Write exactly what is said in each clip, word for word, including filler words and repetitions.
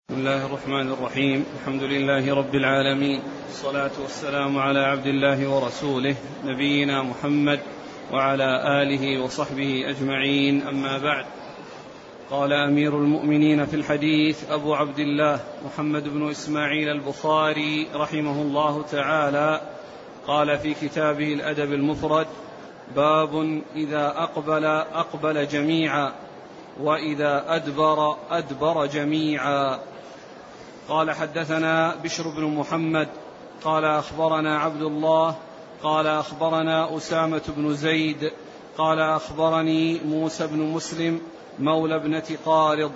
بسم الله الرحمن الرحيم. الحمد لله رب العالمين، والصلاة والسلام على عبد الله ورسوله نبينا محمد وعلى آله وصحبه أجمعين، أما بعد. قال أمير المؤمنين في الحديث أبو عبد الله محمد بن إسماعيل البخاري رحمه الله تعالى، قال في كتابه الأدب المفرد: باب إذا أقبل أقبل جميعا، وإذا أدبر أدبر جميعا. قال: حدثنا بشر بن محمد قال أخبرنا عبد الله قال أخبرنا أسامة بن زيد قال أخبرني موسى بن مسلم مولى ابنة قارض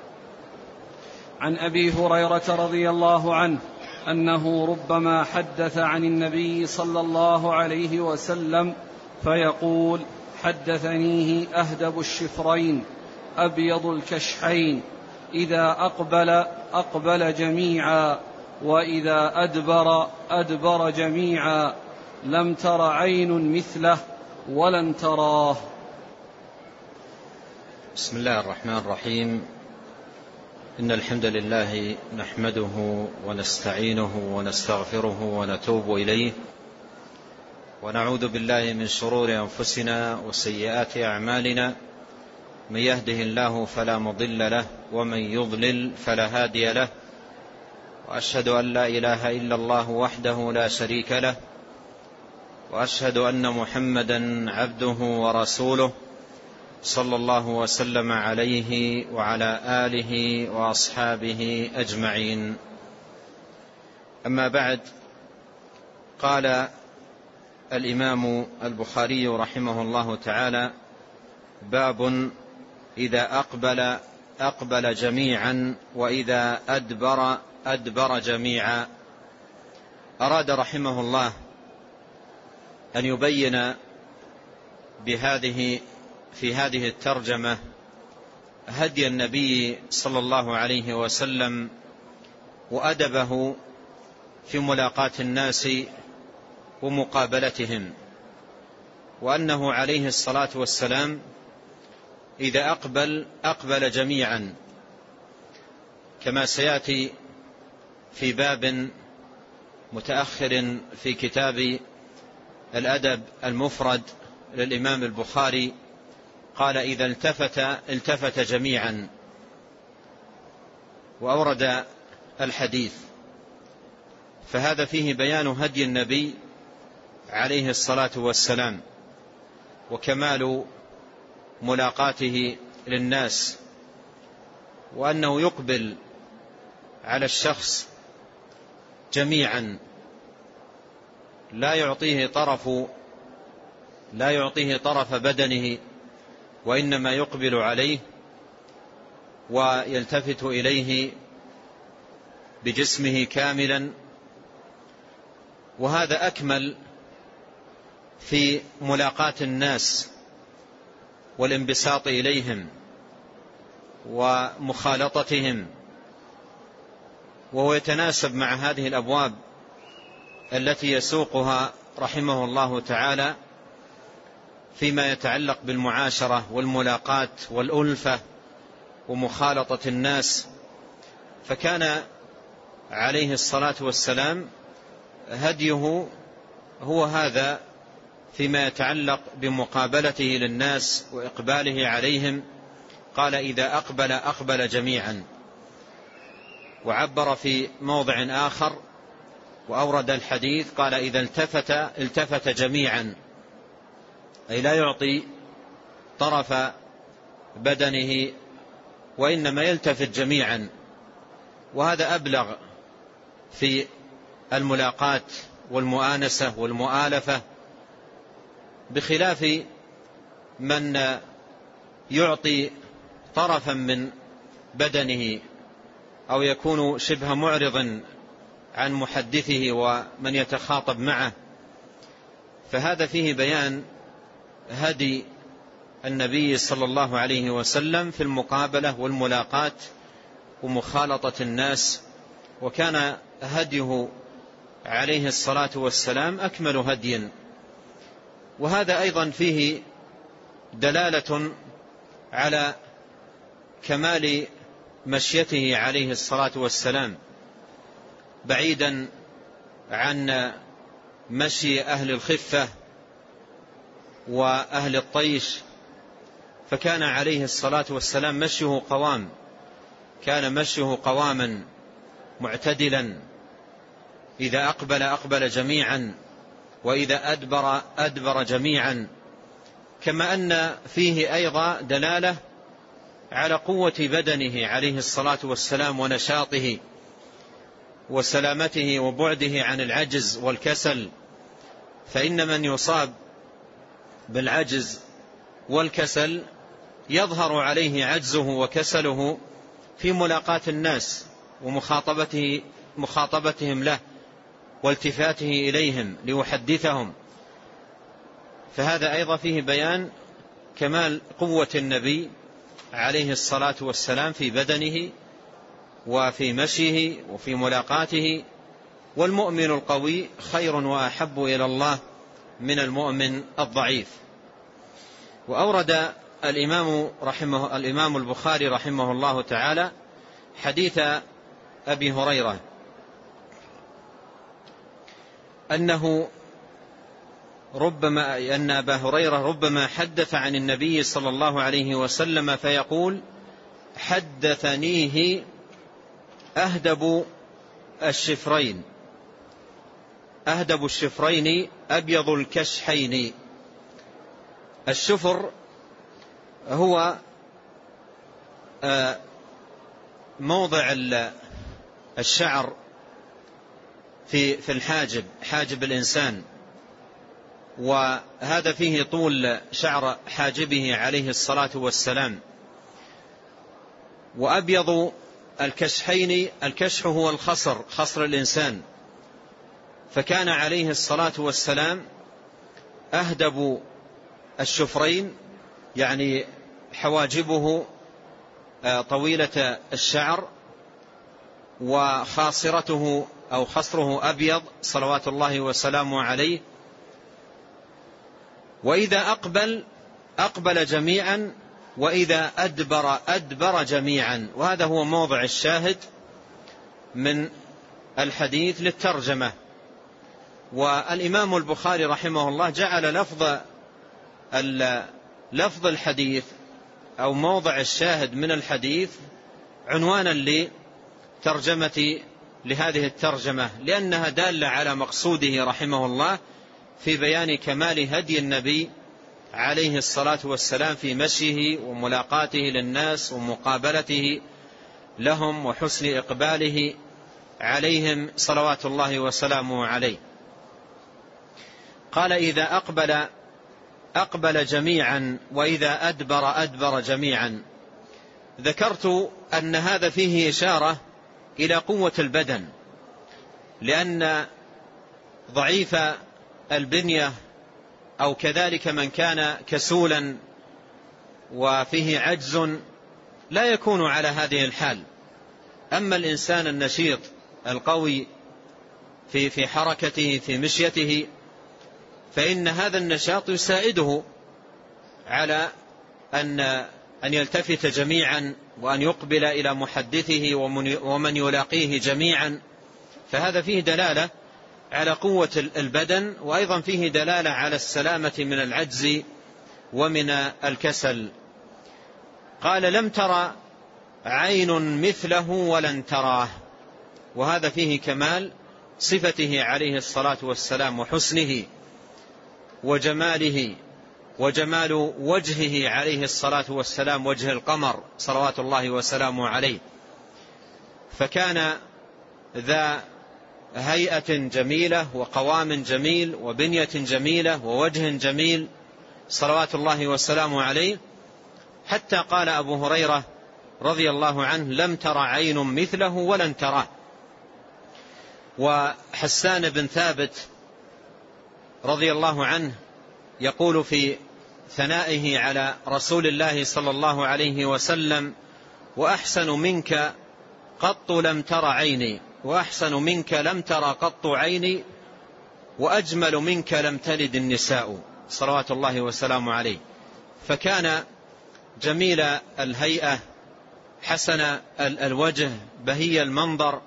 عن أبي هريرة رضي الله عنه أنه ربما حدث عن النبي صلى الله عليه وسلم فيقول: حدثنيه أهدب الشفرين أبيض الكشحين، إذا أقبل أقبل جميعا، وإذا أدبر أدبر جميعا، لم تر عين مثله ولن تراه. بسم الله الرحمن الرحيم. إن الحمد لله نحمده ونستعينه ونستغفره ونتوب إليه، ونعوذ بالله من شرور أنفسنا وسيئات أعمالنا، من يهده الله فلا مضل له، ومن يضلل فلا هادي له، وأشهد أن لا إله إلا الله وحده لا شريك له، وأشهد أن محمدا عبده ورسوله صلى الله وسلم عليه وعلى آله وأصحابه أجمعين. أما بعد، قال الإمام البخاري رحمه الله تعالى: باب إذا أقبل أقبل جميعا، وإذا أدبر أدبر جميعا. أراد رحمه الله أن يبين بهذه في هذه الترجمة هدي النبي صلى الله عليه وسلم وأدبه في ملاقاة الناس ومقابلتهم، وأنه عليه الصلاة والسلام إذا أقبل أقبل جميعا، كما سيأتي في باب متأخر في كتاب الأدب المفرد للإمام البخاري، قال: إذا التفت التفت جميعا، وأورد الحديث. فهذا فيه بيان هدي النبي عليه الصلاة والسلام وكمال ملاقاته للناس، وأنه يقبل على الشخص جميعا، لا يعطيه طرف لا يعطيه طرف بدنه، وإنما يقبل عليه ويلتفت إليه بجسمه كاملا. وهذا أكمل في ملاقاة الناس والانبساط إليهم ومخالطتهم، وهو يتناسب مع هذه الأبواب التي يسوقها رحمه الله تعالى فيما يتعلق بالمعاشرة والملاقاة والألفة ومخالطة الناس. فكان عليه الصلاة والسلام هديه هو هذا فيما يتعلق بمقابلته للناس وإقباله عليهم. قال: إذا أقبل أقبل جميعا. وعبر في موضع آخر وأورد الحديث، قال: إذا التفت التفت جميعا، أي لا يعطي طرف بدنه، وإنما يلتفت جميعا. وهذا أبلغ في الملاقاة والمؤانسة والمؤالفة، بخلاف من يعطي طرفا من بدنه أو يكون شبه معرضا عن محدثه ومن يتخاطب معه. فهذا فيه بيان هدي النبي صلى الله عليه وسلم في المقابلة والملاقاة ومخالطة الناس، وكان هديه عليه الصلاة والسلام أكمل هدي. وهذا أيضا فيه دلالة على كمال مشيته عليه الصلاة والسلام بعيدا عن مشي أهل الخفة وأهل الطيش، فكان عليه الصلاة والسلام مشيه قوام، كان مشيه قواما معتدلا، إذا أقبل أقبل جميعا، وإذا أدبر أدبر جميعا. كما أن فيه أيضا دلالة على قوة بدنه عليه الصلاة والسلام ونشاطه وسلامته وبعده عن العجز والكسل، فإن من يصاب بالعجز والكسل يظهر عليه عجزه وكسله في ملاقاة الناس ومخاطبته مخاطبتهم له والتفاته إليهم ليحدثهم. فهذا أيضا فيه بيان كمال قوة النبي عليه الصلاة والسلام في بدنه وفي مشيه وفي ملاقاته. والمؤمن القوي خير وأحب إلى الله من المؤمن الضعيف. وأورد الإمام رحمه الإمام البخاري رحمه الله تعالى حديث أبي هريرة أنه ربما أن أبا هريرة ربما حدث عن النبي صلى الله عليه وسلم فيقول: حدثنيه أهدب الشفرين أهدب الشفرين أبيض الكشحين. الشفر هو موضع الشعر في في الحاجب حاجب الإنسان، وهذا فيه طول شعر حاجبه عليه الصلاة والسلام. وأبيض الكشحين، الكشح هو الخصر، خصر الإنسان، فكان عليه الصلاة والسلام أهدب الشفرين، يعني حواجبه طويلة الشعر، وخاصرته أو خصره أبيض صلوات الله وسلامه عليه. وإذا أقبل أقبل جميعا، وإذا أدبر أدبر جميعا. وهذا هو موضع الشاهد من الحديث للترجمة. والإمام البخاري رحمه الله جعل لفظ لفظ الحديث أو موضع الشاهد من الحديث عنوانا لترجمة لهذه الترجمة، لأنها دالة على مقصوده رحمه الله في بيان كمال هدي النبي عليه الصلاة والسلام في مشيه وملاقاته للناس ومقابلته لهم وحسن إقباله عليهم صلوات الله وسلامه عليه. قال: إذا أقبل أقبل جميعا، وإذا أدبر أدبر جميعا. ذكرت أن هذا فيه إشارة إلى قوة البدن، لأن ضعيف البنية أو كذلك من كان كسولا وفيه عجز لا يكون على هذه الحال. أما الإنسان النشيط القوي في في حركته في مشيته، فإن هذا النشاط يساعده على أن أن يلتفت جميعا، وأن يقبل إلى محدثه ومن يلاقيه جميعا. فهذا فيه دلالة على قوة البدن، وأيضا فيه دلالة على السلامة من العجز ومن الكسل. قال: لم ترى عين مثله ولن تراه. وهذا فيه كمال صفته عليه الصلاة والسلام وحسنه وجماله، وجمال وجهه عليه الصلاة والسلام وجه القمر صلوات الله وسلامه عليه. فكان ذا هيئة جميلة وقوام جميل وبنية جميلة ووجه جميل صلوات الله وسلامه عليه، حتى قال أبو هريرة رضي الله عنه: لم تر عين مثله ولن تراه. وحسان بن ثابت رضي الله عنه يقول في ثنائه على رسول الله صلى الله عليه وسلم: وأحسن منك قط لم تر عيني، وأحسن منك لم تر قط عيني، وأجمل منك لم تلد النساء صلوات الله وسلامه عليه. فكان جميل الهيئة حسن الوجه بهي المنظر،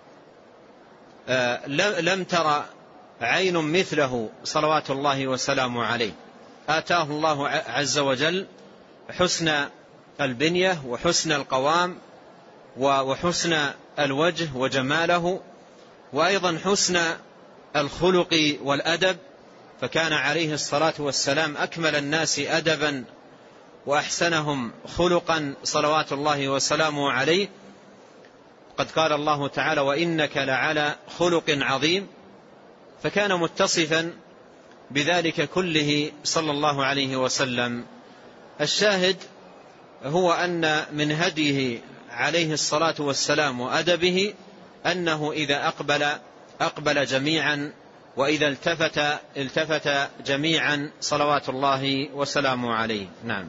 لم ترى عين مثله صلوات الله وسلامه عليه. آتاه الله عز وجل حسن البنية وحسن القوام وحسن الوجه وجماله، وأيضا حسن الخلق والأدب، فكان عليه الصلاة والسلام أكمل الناس أدبا وأحسنهم خلقا صلوات الله وسلامه عليه. قد قال الله تعالى: وإنك لعلى خلق عظيم، فكان متصفا بذلك كله صلى الله عليه وسلم. الشاهد هو أن من هديه عليه الصلاة والسلام وأدبه أنه إذا أقبل أقبل جميعا، وإذا التفت التفت جميعا صلوات الله وسلامه عليه. نعم.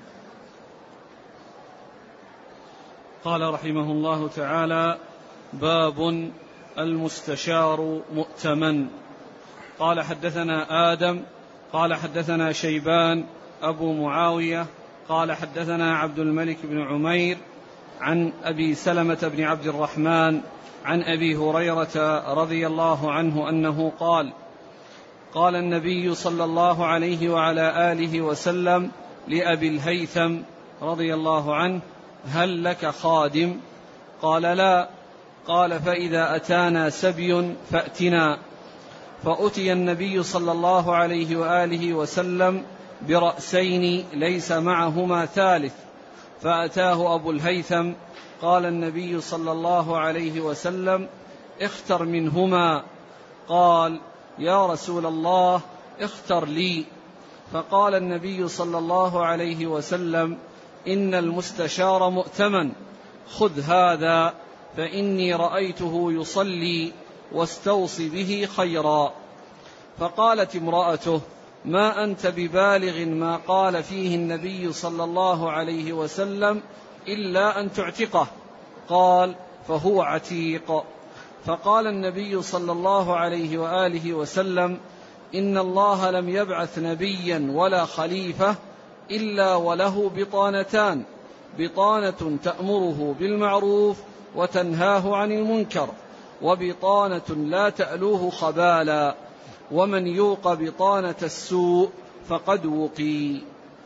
قال رحمه الله تعالى: باب المستشار مؤتمن. قال حدثنا آدم قال حدثنا شيبان أبو معاوية قال حدثنا عبد الملك بن عمير عن أبي سلمة بن عبد الرحمن عن أبي هريرة رضي الله عنه أنه قال: قال النبي صلى الله عليه وعلى آله وسلم لأبي الهيثم رضي الله عنه: هل لك خادم؟ قال: لا. قال: فإذا أتانا سبي فأتنا. فأتي النبي صلى الله عليه وآله وسلم برأسين ليس معهما ثالث، فأتاه أبو الهيثم. قال النبي صلى الله عليه وسلم: اختر منهما. قال: يا رسول الله، اختر لي. فقال النبي صلى الله عليه وسلم: إن المستشار مؤتمن، خذ هذا فإني رأيته يصلي، واستوص به خيرا. فقالت امرأته: ما أنت ببالغ ما قال فيه النبي صلى الله عليه وسلم إلا أن تعتقه. قال: فهو عتيق. فقال النبي صلى الله عليه وآله وسلم: إن الله لم يبعث نبيا ولا خليفة إلا وله بطانتان، بطانة تأمره بالمعروف وتنهاه عن المنكر، وبطانة لا تألوه خبالا، ومن يوق بطانة السوء فقد وقي.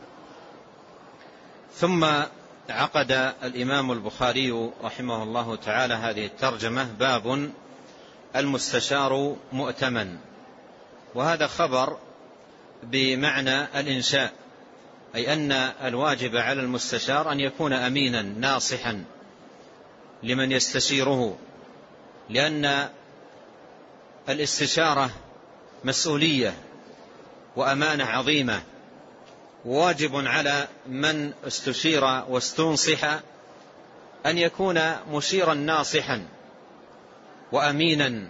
ثم عقد الإمام البخاري رحمه الله تعالى هذه الترجمة: باب المستشار مؤتمن. وهذا خبر بمعنى الإنشاء، أي أن الواجب على المستشار أن يكون أمينا ناصحا لمن يستشيره، لأن الاستشارة مسؤولية وأمانة عظيمة، واجب على من استشير واستنصح أن يكون مشيرا ناصحا وأمينا،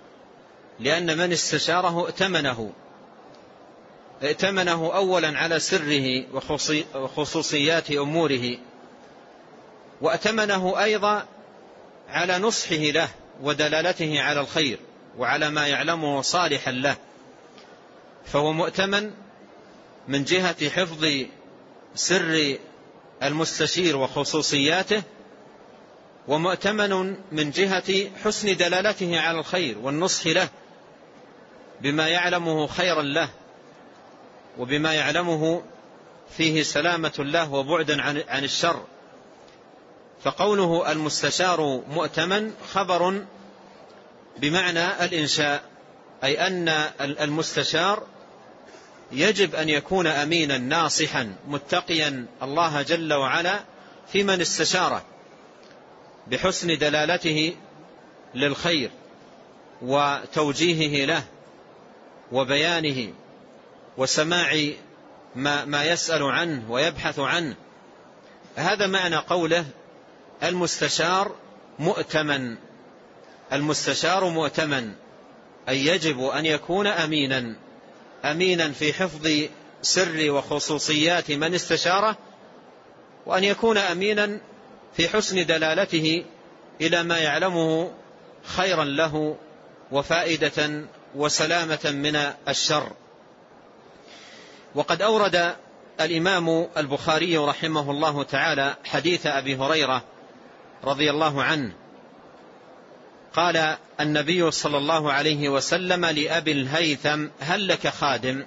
لأن من استشاره ائتمنه ائتمنه أولا على سره وخصوصيات أموره، وائتمنه أيضا على نصحه له ودلالته على الخير وعلى ما يعلمه صالحا له. فهو مؤتمن من جهة حفظ سر المستشير وخصوصياته، ومؤتمن من جهة حسن دلالته على الخير والنصح له بما يعلمه خيرا له، وبما يعلمه فيه سلامة له وبعدا عن الشر. فقوله المستشار مؤتمن خبر بمعنى الإنشاء، أي أن المستشار يجب أن يكون أمينا ناصحا متقيا الله جل وعلا في من استشاره، بحسن دلالته للخير وتوجيهه له وبيانه وسماع ما, ما يسأل عنه ويبحث عنه. هذا معنى قوله المستشار مؤتمن. المستشار مؤتمن أي يجب أن يكون أمينا أمينا في حفظ سر وخصوصيات من استشاره، وأن يكون أمينا في حسن دلالته إلى ما يعلمه خيرا له وفائدة وسلامة من الشر. وقد أورد الإمام البخاري رحمه الله تعالى حديث أبي هريرة رضي الله عنه قال النبي صلى الله عليه وسلم لأبي الهيثم: هل لك خادم؟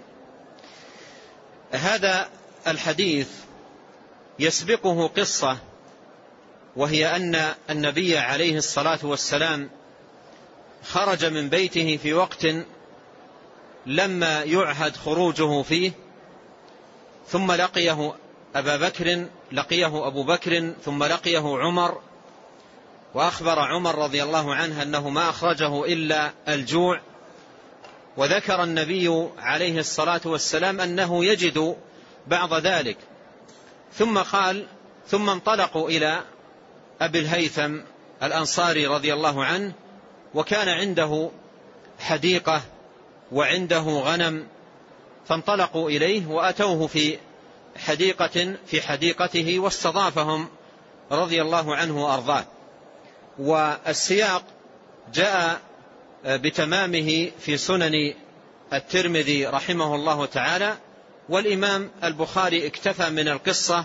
هذا الحديث يسبقه قصة، وهي أن النبي عليه الصلاة والسلام خرج من بيته في وقت لما يعهد خروجه فيه، ثم لقيه أبا بكر لقيه أبو بكر ثم لقيه عمر، وأخبر عمر رضي الله عنه أنه ما أخرجه إلا الجوع، وذكر النبي عليه الصلاة والسلام أنه يجد بعض ذلك، ثم قال ثم انطلقوا إلى أبي الهيثم الأنصاري رضي الله عنه، وكان عنده حديقة وعنده غنم، فانطلقوا إليه وأتوه في حديقة في حديقته واستضافهم رضي الله عنه وأرضاه. والسياق جاء بتمامه في سنن الترمذي رحمه الله تعالى، والإمام البخاري اكتفى من القصة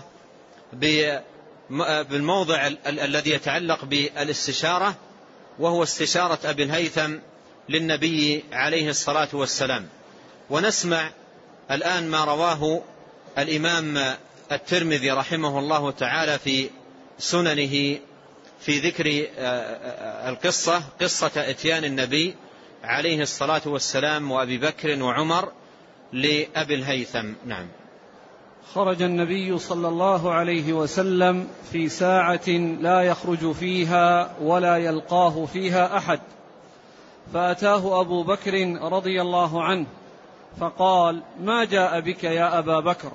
بالموضع الذي يتعلق بالاستشارة، وهو استشارة أبي الهيثم للنبي عليه الصلاة والسلام. ونسمع الآن ما رواه الإمام الترمذي رحمه الله تعالى في سننه في ذكر القصة، قصة إتيان النبي عليه الصلاة والسلام وأبي بكر وعمر لأبي الهيثم. نعم. خرج النبي صلى الله عليه وسلم في ساعة لا يخرج فيها ولا يلقاه فيها أحد، فأتاه أبو بكر رضي الله عنه فقال: ما جاء بك يا أبا بكر؟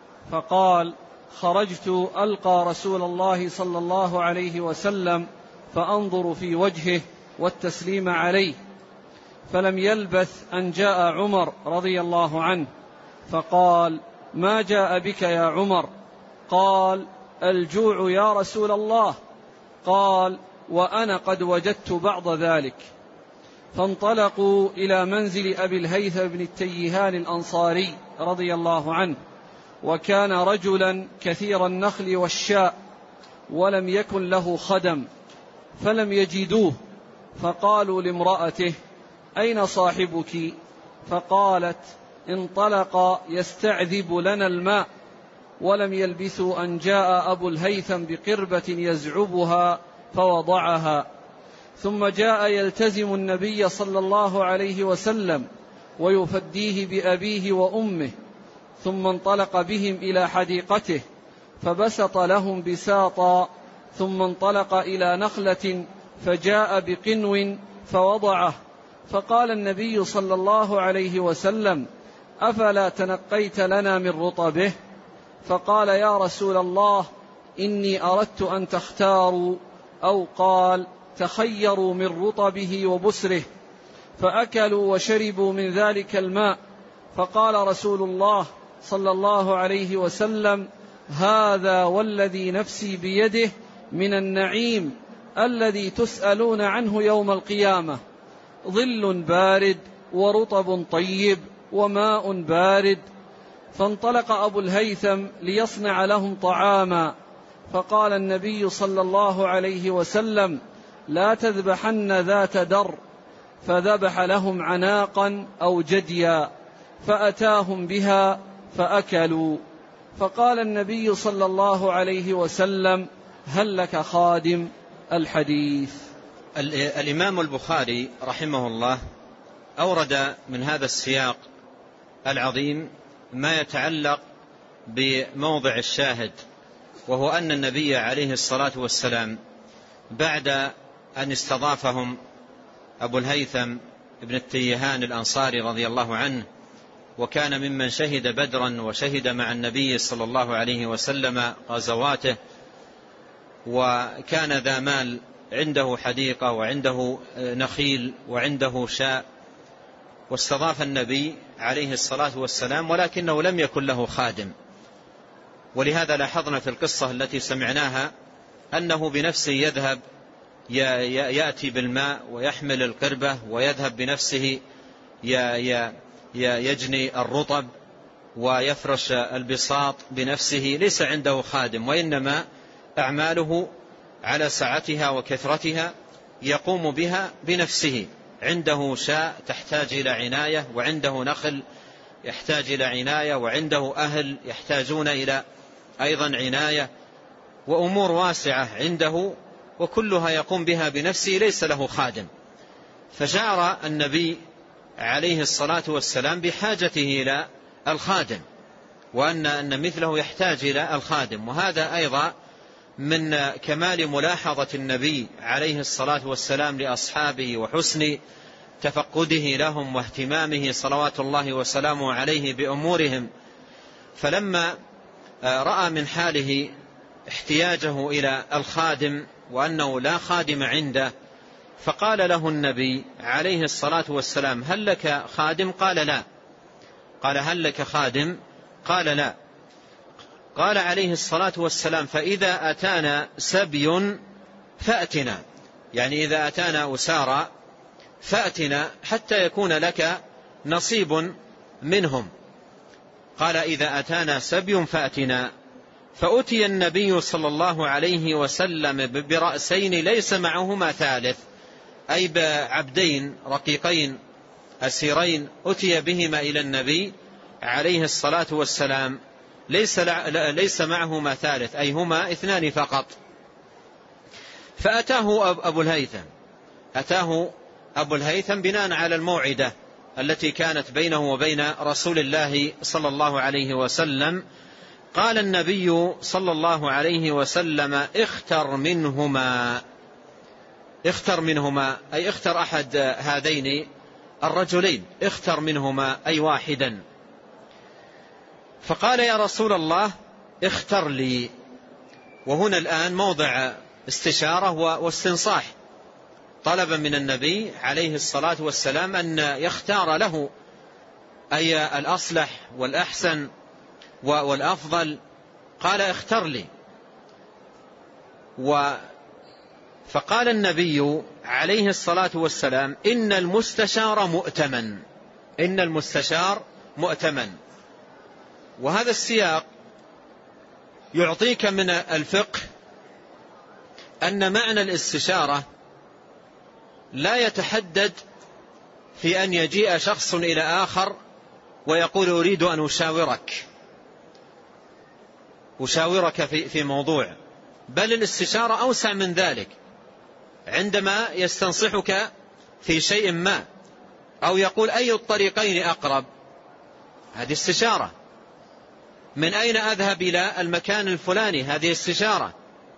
فقال: خرجت ألقى رسول الله صلى الله عليه وسلم فأنظر في وجهه والتسليم عليه. فلم يلبث أن جاء عمر رضي الله عنه فقال: ما جاء بك يا عمر؟ قال: الجوع يا رسول الله. قال: وأنا قد وجدت بعض ذلك. فانطلقوا إلى منزل أبي الهيثم بن التيهان الأنصاري رضي الله عنه، وكان رجلا كثير النخل والشاء، ولم يكن له خدم، فلم يجدوه، فقالوا لامرأته: أين صاحبك؟ فقالت: انطلق يستعذب لنا الماء. ولم يلبثوا أن جاء أبو الهيثم بقربة يزعبها فوضعها، ثم جاء يلتزم النبي صلى الله عليه وسلم ويفديه بأبيه وأمه، ثم انطلق بهم إلى حديقته فبسط لهم بساطا، ثم انطلق إلى نخلة فجاء بقنو فوضعه، فقال النبي صلى الله عليه وسلم: أفلا تنقيت لنا من رطبه؟ فقال: يا رسول الله، إني أردت أن تختاروا، أو قال تخيروا من رطبه وبسره. فأكلوا وشربوا من ذلك الماء، فقال رسول الله صلى الله عليه وسلم: هذا والذي نفسي بيده من النعيم الذي تسألون عنه يوم القيامة، ظل بارد ورطب طيب وماء بارد. فانطلق أبو الهيثم ليصنع لهم طعاما، فقال النبي صلى الله عليه وسلم: لا تذبحن ذات در. فذبح لهم عناقا أو جديا، فأتاهم بها فأكلوا. فقال النبي صلى الله عليه وسلم: هل لك خادم؟ الحديث. الإمام البخاري رحمه الله أورد من هذا السياق العظيم ما يتعلق بموضع الشاهد، وهو أن النبي عليه الصلاة والسلام بعد أن استضافهم أبو الهيثم ابن التيهان الأنصاري رضي الله عنه، وكان ممن شهد بدرا وشهد مع النبي صلى الله عليه وسلم غزواته، وكان ذا مال، عنده حديقة وعنده نخيل وعنده شاء، واستضاف النبي عليه الصلاة والسلام، ولكنه لم يكن له خادم. ولهذا لاحظنا في القصة التي سمعناها أنه بنفسه يذهب يأتي بالماء ويحمل القربة، ويذهب بنفسه يجني الرطب ويفرش البساط بنفسه، ليس عنده خادم، وإنما أعماله على سعتها وكثرتها يقوم بها بنفسه. عنده شاء تحتاج إلى عناية، وعنده نخل يحتاج إلى عناية، وعنده أهل يحتاجون إلى أيضا عناية، وأمور واسعة عنده وكلها يقوم بها بنفسه، ليس له خادم. فشعر النبي عليه الصلاة والسلام بحاجته إلى الخادم، وأن أن مثله يحتاج إلى الخادم. وهذا أيضا من كمال ملاحظة النبي عليه الصلاة والسلام لأصحابه وحسن تفقده لهم واهتمامه صلوات الله وسلامه عليه بأمورهم. فلما رأى من حاله احتياجه إلى الخادم وأنه لا خادم عنده، فقال له النبي عليه الصلاة والسلام: هل لك خادم؟ قال لا. قال: هل لك خادم؟ قال لا. قال عليه الصلاة والسلام: فإذا أتانا سبي فأتنا، يعني إذا أتانا أسارى فأتنا حتى يكون لك نصيب منهم. قال: إذا أتانا سبي فأتنا. فأتي النبي صلى الله عليه وسلم برأسين ليس معهما ثالث، أي بعبدين رقيقين أسيرين أتي بهما إلى النبي عليه الصلاة والسلام، ليس, ليس معهما ثالث، أي هما اثنان فقط. فأتاه أبو الهيثم أتاه أبو الهيثم بناء على الموعدة التي كانت بينه وبين رسول الله صلى الله عليه وسلم. قال النبي صلى الله عليه وسلم: اختر منهما. اختر منهما أي اختر أحد هذين الرجلين، اختر منهما أي واحدا. فقال: يا رسول الله اختر لي. وهنا الآن موضع استشارة واستنصاح، طلبا من النبي عليه الصلاة والسلام أن يختار له أي الأصلح والأحسن والأفضل. قال: اختر لي. و فقال النبي عليه الصلاة والسلام: إن المستشار مؤتمن. إن المستشار مؤتمن. وهذا السياق يعطيك من الفقه أن معنى الاستشارة لا يتحدد في أن يجيء شخص إلى آخر ويقول: أريد أن أشاورك أشاورك في في موضوع، بل الاستشارة أوسع من ذلك. عندما يستنصحك في شيء ما أو يقول: أي الطريقين أقرب، هذه استشارة. من أين أذهب إلى المكان الفلاني، هذه استشارة.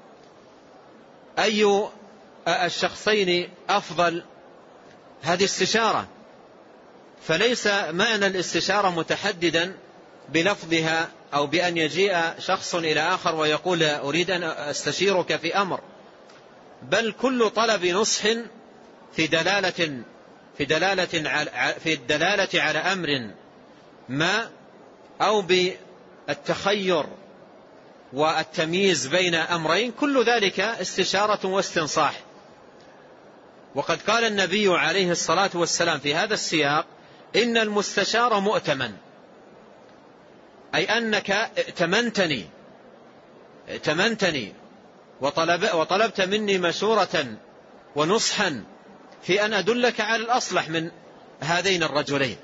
أي الشخصين أفضل، هذه استشارة. فليس معنى الاستشارة متحددا بلفظها أو بأن يجيء شخص إلى آخر ويقول: أريد أن أستشيرك في أمر، بل كل طلب نصح في دلالة في دلالة على في الدلالة على أمر ما، أو بالتخير والتمييز بين أمرين، كل ذلك استشارة واستنصاح. وقد قال النبي عليه الصلاة والسلام في هذا السياق: إن المستشار مؤتمن، أي أنك ائتمنتني ائتمنتني وطلب وطلبت مني مشورة ونصحا في أن أدلك على الأصلح من هذين الرجلين.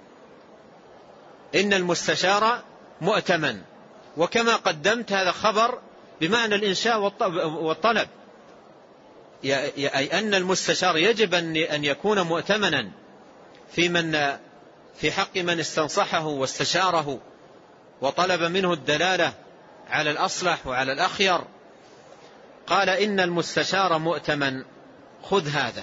إن المستشار مؤتمن. وكما قدمت هذا خبر بمعنى الإنشاء والطلب، أي أن المستشار يجب أن يكون مؤتمنا في من في حق من استنصحه واستشاره وطلب منه الدلالة على الأصلح وعلى الأخير. قال: إن المستشار مؤتمن، خذ هذا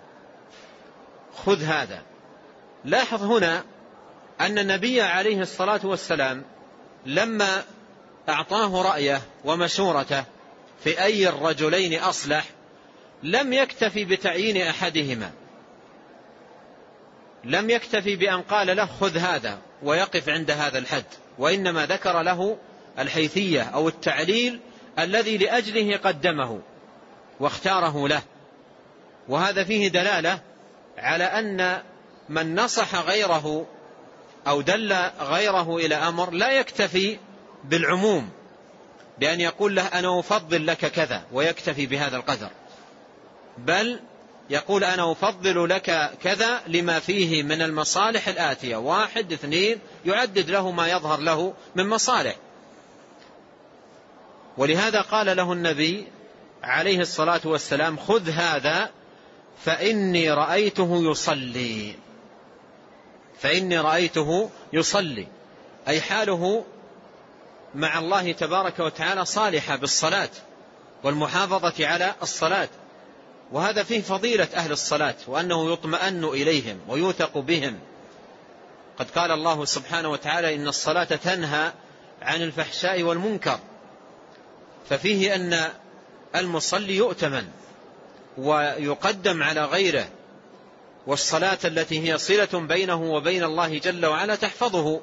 خذ هذا. لاحظ هنا أن النبي عليه الصلاة والسلام لما أعطاه رأيه ومشورته في أي الرجلين أصلح لم يكتفي بتعيين أحدهما، لم يكتفي بأن قال له خذ هذا ويقف عند هذا الحد، وإنما ذكر له الحيثية أو التعليل الذي لأجله قدمه واختاره له. وهذا فيه دلالة على أن من نصح غيره أو دل غيره إلى أمر لا يكتفي بالعموم، بأن يقول له أنا أفضل لك كذا ويكتفي بهذا القدر، بل يقول أنا أفضل لك كذا لما فيه من المصالح الآتية، واحد اثنين، يعدد له ما يظهر له من مصالح. ولهذا قال له النبي عليه الصلاة والسلام خذ هذا فإني رأيته يصلي، فإني رأيته يصلي، أي حاله مع الله تبارك وتعالى صالحة بالصلاة والمحافظة على الصلاة. وهذا فيه فضيلة أهل الصلاة، وأنه يطمئن إليهم ويوثق بهم. قد قال الله سبحانه وتعالى إن الصلاة تنهى عن الفحشاء والمنكر، ففيه أن المصلي يؤتمن ويقدم على غيره، والصلاة التي هي صلة بينه وبين الله جل وعلا تحفظه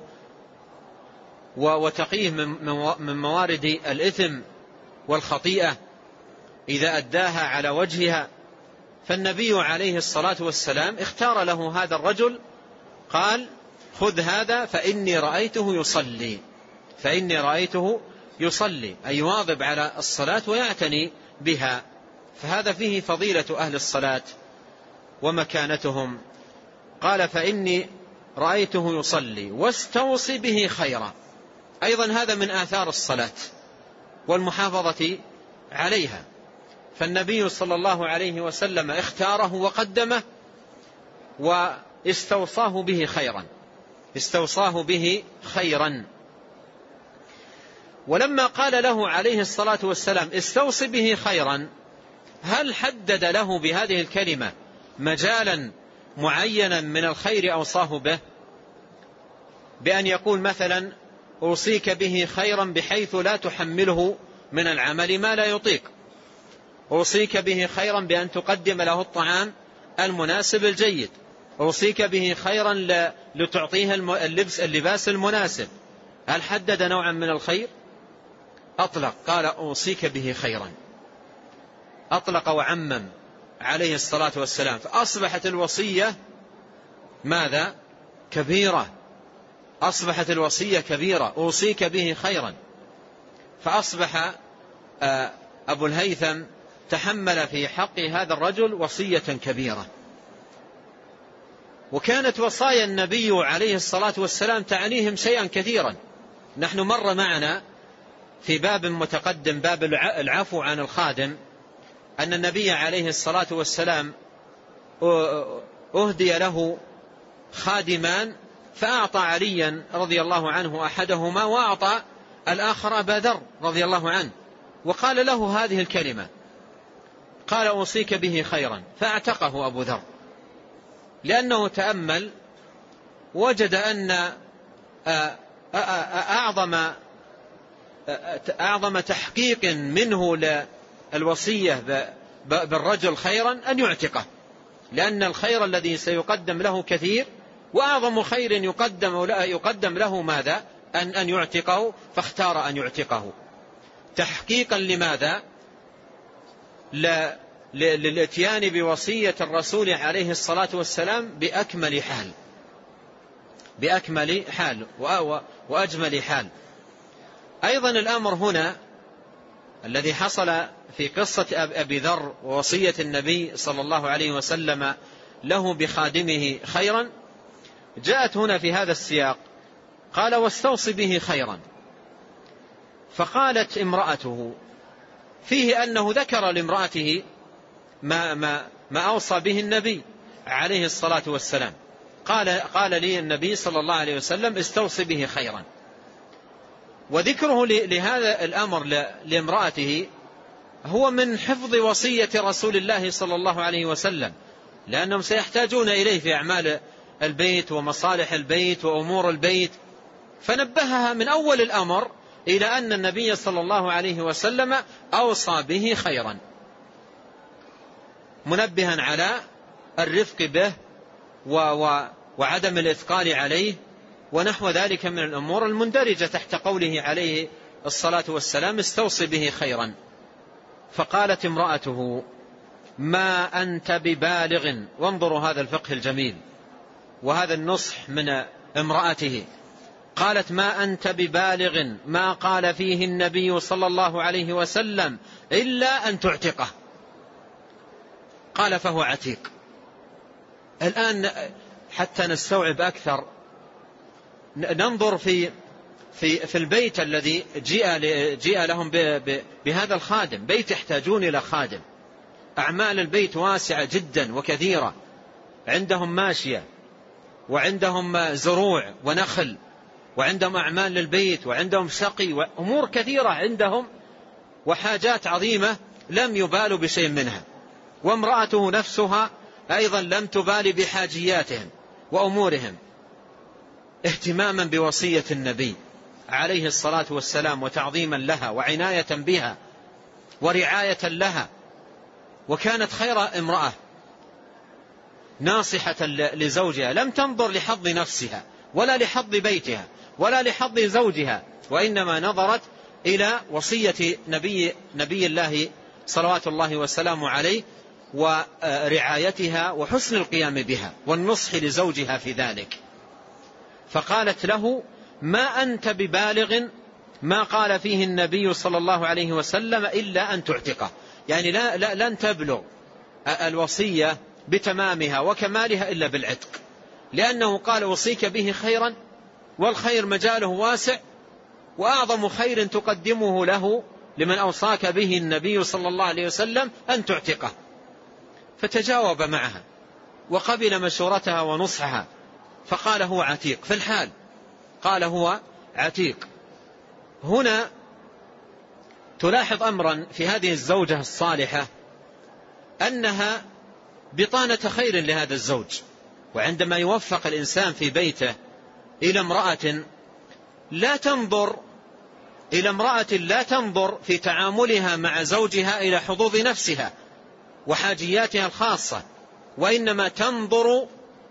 وتقيه من موارد الإثم والخطيئة إذا أداها على وجهها. فالنبي عليه الصلاة والسلام اختار له هذا الرجل، قال خذ هذا فإني رأيته يصلي، فإني رأيته يصلي، أي يواظب على الصلاة ويعتني بها. فهذا فيه فضيلة أهل الصلاة ومكانتهم. قال فإني رأيته يصلي واستوصي به خيرا، أيضا هذا من آثار الصلاة والمحافظة عليها. فالنبي صلى الله عليه وسلم اختاره وقدمه واستوصاه به خيرا، استوصاه به خيرا. ولما قال له عليه الصلاة والسلام استوصي به خيرا، هل حدد له بهذه الكلمة مجالا معينا من الخير أوصاه به، بأن يقول مثلا أوصيك به خيرا بحيث لا تحمله من العمل ما لا يطيق، أوصيك به خيرا بأن تقدم له الطعام المناسب الجيد، أوصيك به خيرا لتعطيه اللبس اللباس المناسب؟ هل حدد نوعا من الخير؟ أطلق، قال أوصيك به خيرا، أطلق وعمم عليه الصلاة والسلام. فأصبحت الوصية ماذا؟ كبيرة، أصبحت الوصية كبيرة، أوصيك به خيرا. فأصبح أبو الهيثم تحمل في حق هذا الرجل وصية كبيرة. وكانت وصايا النبي عليه الصلاة والسلام تعنيهم شيئا كثيرا. نحن مر معنا في باب متقدم، باب العفو عن الخادم، أن النبي عليه الصلاة والسلام أهدي له خادمان، فأعطى عليا رضي الله عنه أحدهما وأعطى الآخر أبا ذر رضي الله عنه، وقال له هذه الكلمة، قال أوصيك به خيرا، فاعتقه أبو ذر، لأنه تأمل وجد أن أعظم أعظم تحقيق منه للوصية بالرجل خيرا أن يعتقه، لأن الخير الذي سيقدم له كثير، وأعظم خير يقدم يقدم له ماذا؟ أن أن يعتقه، فاختار أن يعتقه تحقيقا لماذا؟ للاتيان بوصية الرسول عليه الصلاة والسلام بأكمل حال، بأكمل حال وأجمل حال. أيضا الأمر هنا الذي حصل في قصة أبي ذر ووصية النبي صلى الله عليه وسلم له بخادمه خيرا، جاءت هنا في هذا السياق، قال واستوصي به خيرا. فقالت امرأته، فيه أنه ذكر لامرأته ما, ما, ما أوصى به النبي عليه الصلاة والسلام. قال, قال لي النبي صلى الله عليه وسلم استوصي به خيرا. وذكره لهذا الأمر لامرأته هو من حفظ وصية رسول الله صلى الله عليه وسلم، لأنهم سيحتاجون إليه في أعمال البيت ومصالح البيت وأمور البيت. فنبهها من أول الأمر إلى أن النبي صلى الله عليه وسلم أوصى به خيرا، منبها على الرفق به وعدم الإثقال عليه ونحو ذلك من الأمور المندرجة تحت قوله عليه الصلاة والسلام استوصي به خيرا. فقالت امرأته ما أنت ببالغ. وانظروا هذا الفقه الجميل وهذا النصح من امرأته، قالت ما أنت ببالغ ما قال فيه النبي صلى الله عليه وسلم إلا أن تعتقه. قال فهو عتيق. الآن حتى نستوعب أكثر ننظر في في في البيت الذي جاء جاء لهم بهذا الخادم، بيت يحتاجون إلى خادم، أعمال البيت واسعة جدا وكثيرة، عندهم ماشية وعندهم زروع ونخل وعندهم أعمال للبيت وعندهم سقي وأمور كثيرة عندهم وحاجات عظيمة لم يبالوا بشيء منها، وامرأته نفسها أيضا لم تبالي بحاجياتهم وأمورهم، اهتماما بوصية النبي عليه الصلاة والسلام وتعظيما لها وعناية بها ورعاية لها. وكانت خير امرأة ناصحة لزوجها، لم تنظر لحظ نفسها ولا لحظ بيتها ولا لحظ زوجها، وإنما نظرت إلى وصية نبي, نبي الله صلوات الله وسلامه عليه ورعايتها وحسن القيام بها والنصح لزوجها في ذلك. فقالت له ما أنت ببالغ ما قال فيه النبي صلى الله عليه وسلم إلا أن تعتقه، يعني لا لا لن تبلغ الوصية بتمامها وكمالها إلا بالعتق، لأنه قال وصيك به خيرا والخير مجاله واسع، وأعظم خير تقدمه له لمن أوصاك به النبي صلى الله عليه وسلم أن تعتقه. فتجاوب معها وقبل مشورتها ونصحها، فقال هو عتيق في الحال، قال هو عتيق. هنا تلاحظ أمرا في هذه الزوجة الصالحة أنها بطانة خير لهذا الزوج، وعندما يوفق الإنسان في بيته إلى امرأة لا تنظر إلى امرأة لا تنظر في تعاملها مع زوجها إلى حظوظ نفسها وحاجياتها الخاصة، وإنما تنظر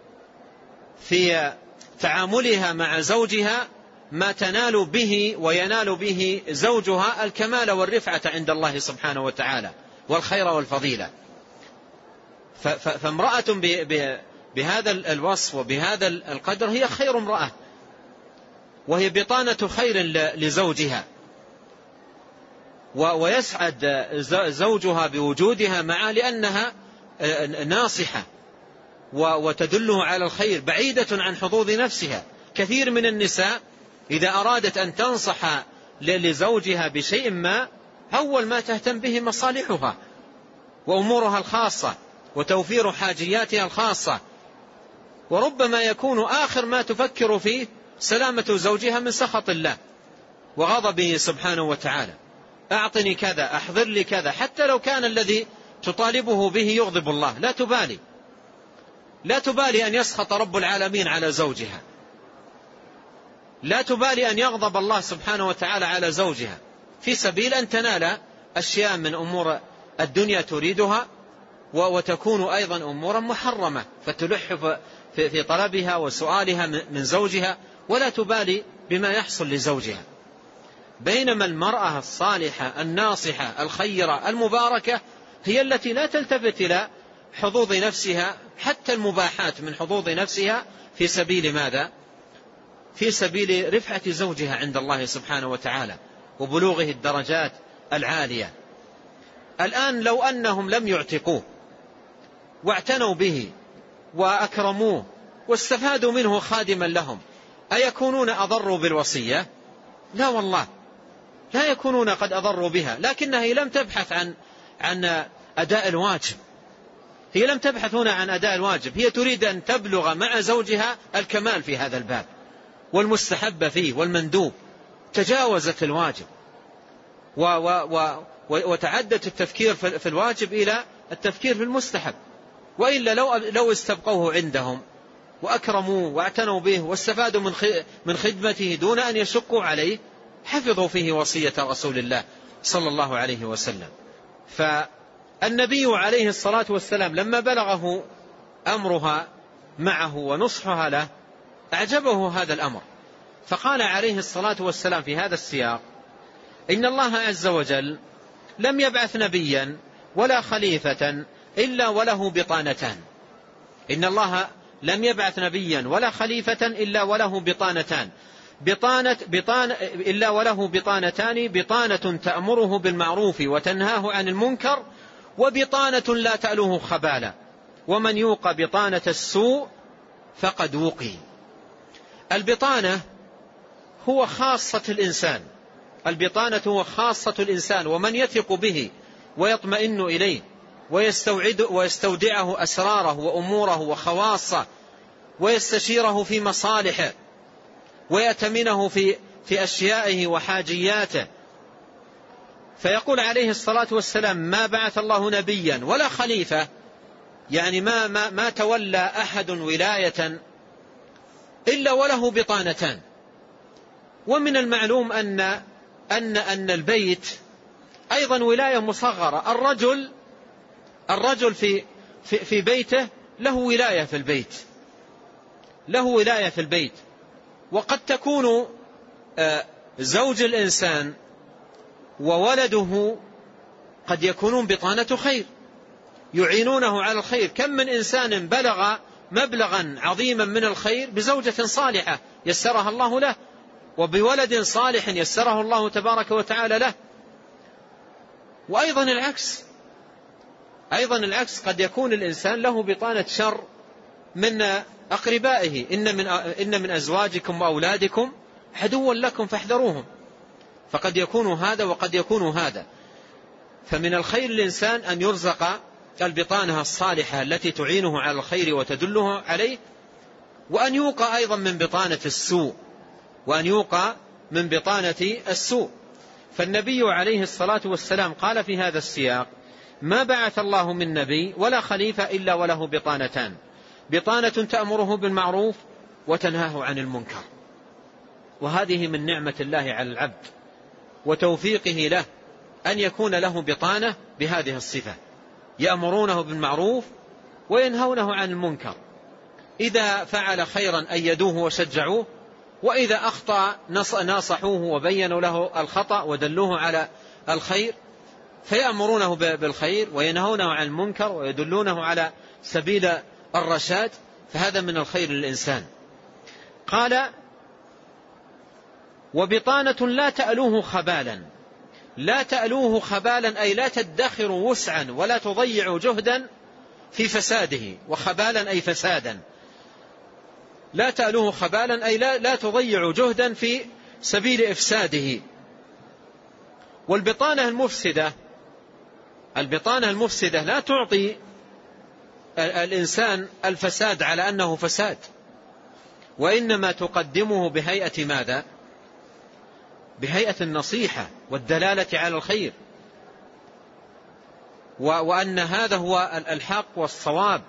في تعاملها مع زوجها ما تنال به وينال به زوجها الكمال والرفعة عند الله سبحانه وتعالى والخير والفضيلة. فامرأة بهذا الوصف وبهذا القدر هي خير امرأة، وهي بطانة خير لزوجها، ويسعد زوجها بوجودها معه لأنها ناصحة وتدله على الخير بعيدة عن حظوظ نفسها. كثير من النساء إذا أرادت أن تنصح لزوجها بشيء ما أول ما تهتم به مصالحها وأمورها الخاصة وتوفير حاجياتها الخاصة، وربما يكون آخر ما تفكر فيه سلامة زوجها من سخط الله وغضبه سبحانه وتعالى. أعطني كذا، أحضر لي كذا، حتى لو كان الذي تطالبه به يغضب الله لا تبالي، لا تبالي أن يسخط رب العالمين على زوجها، لا تبالي أن يغضب الله سبحانه وتعالى على زوجها، في سبيل أن تنال أشياء من أمور الدنيا تريدها، وتكون أيضا أمورا محرمة فتلح في طلبها وسؤالها من زوجها، ولا تبالي بما يحصل لزوجها. بينما المرأة الصالحة الناصحة الخيرة المباركة هي التي لا تلتفت إلى حظوظ نفسها، حتى المباحات من حظوظ نفسها، في سبيل ماذا؟ في سبيل رفعة زوجها عند الله سبحانه وتعالى وبلوغه الدرجات العالية. الآن لو أنهم لم يعتقوه واعتنوا به وأكرموه واستفادوا منه خادما لهم، أيكونون أضروا بالوصية؟ لا والله، لا يكونون قد أضروا بها، لكنها هي لم تبحث عن عن أداء الواجب، هي لم تبحث هنا عن أداء الواجب، هي تريد أن تبلغ مع زوجها الكمال في هذا الباب والمستحب فيه والمندوب، تجاوزت الواجب و و و وتعدت التفكير في الواجب إلى التفكير في المستحب. وإلا لو لو استبقوه عندهم وأكرموه واعتنوا به واستفادوا من من خدمته دون أن يشقوا عليه، حفظوا فيه وصية رسول الله صلى الله عليه وسلم. فالنبي عليه الصلاة والسلام لما بلغه أمرها معه ونصحها له أعجبه هذا الأمر، فقال عليه الصلاة والسلام في هذا السياق: إن الله عز وجل لم يبعث نبيا ولا خليفة إلا وله بطانتان. إن الله لم يبعث نبيا ولا خليفة إلا وله بطانتان، بطانة بطانة إلا وله بطانتان، بطانة تأمره بالمعروف وتنهاه عن المنكر، وبطانة لا تألوه خبالا، ومن يوق بطانة السوء فقد وقي. البطانة هو خاصة الإنسان، البطانة هو خاصة الإنسان، ومن يثق به ويطمئن إليه ويستوعد ويستودعه أسراره وأموره وخواصه، ويستشيره في مصالحه، ويأتمنه في في أشيائه وحاجياته. فيقول عليه الصلاة والسلام: ما بعث الله نبيا ولا خليفة، يعني ما ما ما تولى أحد ولاية إلا وله بطانتان. ومن المعلوم أن أن أن البيت أيضا ولاية مصغرة. الرجل الرجل في في في بيته له ولاية في البيت، له ولاية في البيت. وقد تكون زوج الإنسان وولده قد يكونون بطانة خير، يعينونه على الخير. كم من إنسان بلغ مبلغا عظيما من الخير بزوجة صالحة يسرها الله له، وبولد صالح يسره الله تبارك وتعالى له. وأيضا العكس، أيضا العكس قد يكون الإنسان له بطانة شر من أقربائه: إن من إن من أزواجكم وأولادكم عدوا لكم فاحذروهم. فقد يكون هذا وقد يكون هذا. فمن الخير الإنسان أن يرزق البطانة الصالحة التي تعينه على الخير وتدله عليه، وأن يوقى أيضا من بطانة السوء، وأن يوقى من بطانة السوء. فالنبي عليه الصلاة والسلام قال في هذا السياق: ما بعث الله من نبي ولا خليفة إلا وله بطانتان، بطانة تأمره بالمعروف وتنهاه عن المنكر. وهذه من نعمة الله على العبد وتوفيقه له أن يكون له بطانة بهذه الصفة، يأمرونه بالمعروف وينهونه عن المنكر. إذا فعل خيرا أيدوه وشجعوه، وإذا أخطأ ناصحوه وبينوا له الخطأ ودلوه على الخير، فيأمرونه بالخير وينهونه عن المنكر ويدلونه على سبيل الرشاد. فهذا من الخير للإنسان. قال: وبطانة لا تألوه خبالا. لا تألوه خبالا أي لا تدخروا وسعا ولا تضيعوا جهدا في فساده، وخبالا أي فسادا. لا تألوه خبالا أي لا, لا تضيعوا جهدا في سبيل إفساده. والبطانة المفسدة البطانة المفسدة لا تعطي الإنسان الفساد على أنه فساد، وإنما تقدمه بهيئة ماذا؟ بهيئة النصيحة والدلالة على الخير، وأن هذا هو الحق والصواب.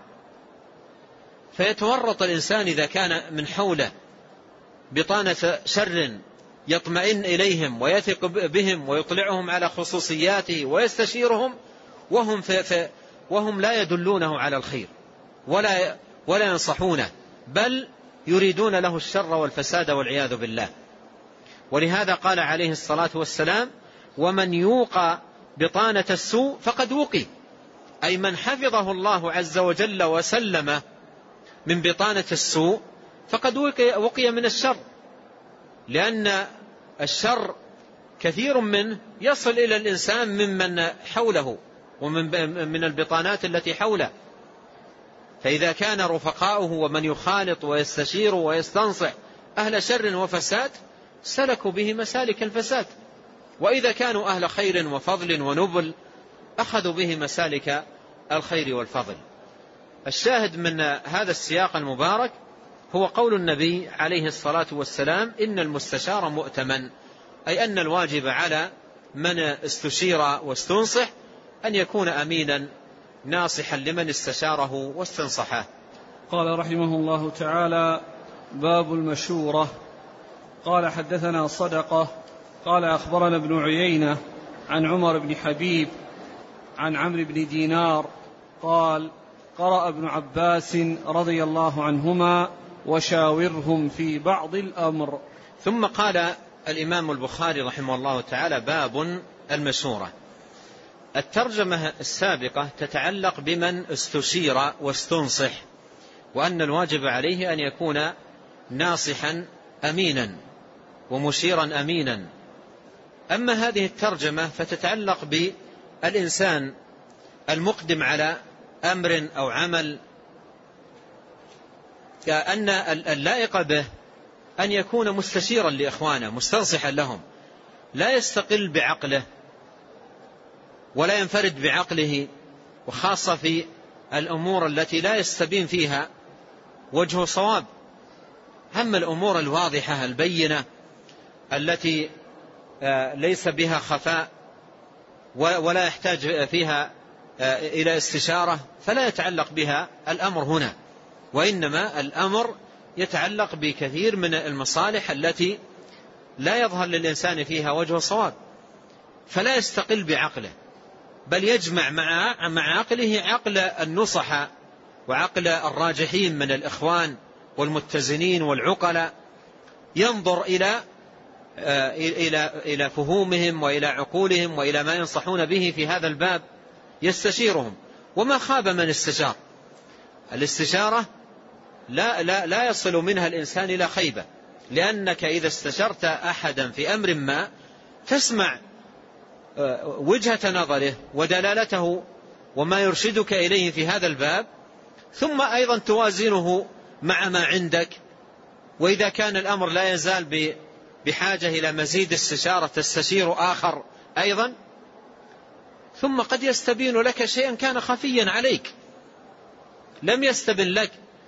فيتورط الإنسان إذا كان من حوله بطانة شر يطمئن إليهم ويثق بهم ويطلعهم على خصوصياته ويستشيرهم، وهم, في في وهم لا يدلونه على الخير ولا, ولا ينصحونه، بل يريدون له الشر والفساد والعياذ بالله. ولهذا قال عليه الصلاة والسلام: ومن يوقى بطانة السوء فقد وقي، أي من حفظه الله عز وجل وسلم من بطانة السوء فقد وقي من الشر. لأن الشر كثير منه يصل إلى الإنسان ممن حوله ومن من البطانات التي حوله. فإذا كان رفقاؤه ومن يخالط ويستشير ويستنصح أهل شر وفساد سلكوا به مسالك الفساد، وإذا كانوا أهل خير وفضل ونبل أخذوا به مسالك الخير والفضل. الشاهد من هذا السياق المبارك هو قول النبي عليه الصلاة والسلام: إن المستشار مؤتمن، أي أن الواجب على من استشير واستنصح أن يكون أمينا ناصحا لمن استشاره واستنصحه. قال رحمه الله تعالى: باب المشورة. قال: حدثنا صدقة قال: أخبرنا ابن عيينة عن عمر بن حبيب عن عمرو بن دينار قال: قرأ ابن عباس رضي الله عنهما: وشاورهم في بعض الأمر. ثم قال الإمام البخاري رحمه الله تعالى: باب المشورة. الترجمة السابقة تتعلق بمن استشير واستنصح، وأن الواجب عليه أن يكون ناصحا أمينا ومشيرا أمينا. أما هذه الترجمة فتتعلق بالإنسان المقدم على أمر أو عمل، كأن اللائق به أن يكون مستشيرا لإخوانه مستنصحا لهم، لا يستقل بعقله ولا ينفرد بعقله، وخاصة في الأمور التي لا يستبين فيها وجه صواب. أما الأمور الواضحة البينة التي ليس بها خفاء ولا يحتاج فيها إلى استشارة فلا يتعلق بها الأمر هنا، وإنما الأمر يتعلق بكثير من المصالح التي لا يظهر للإنسان فيها وجه صواب، فلا يستقل بعقله، بل يجمع مع مع عقله عقل النصحاء وعقل الراجحين من الإخوان والمتزنين والعقلاء، ينظر إلى إلى إلى فهومهم وإلى عقولهم وإلى ما ينصحون به في هذا الباب، يستشيرهم. وما خاب من استشار. الاستشارة لا لا لا يصل منها الإنسان إلى خيبة، لأنك إذا استشرت أحدا في أمر ما تسمع وجهة نظره ودلالته وما يرشدك إليه في هذا الباب، ثم أيضا توازنه مع ما عندك. وإذا كان الأمر لا يزال بحاجة إلى مزيد استشارة تستشير آخر أيضا، ثم قد يستبين لك شيئا كان خفيا عليك لم يستبن لك،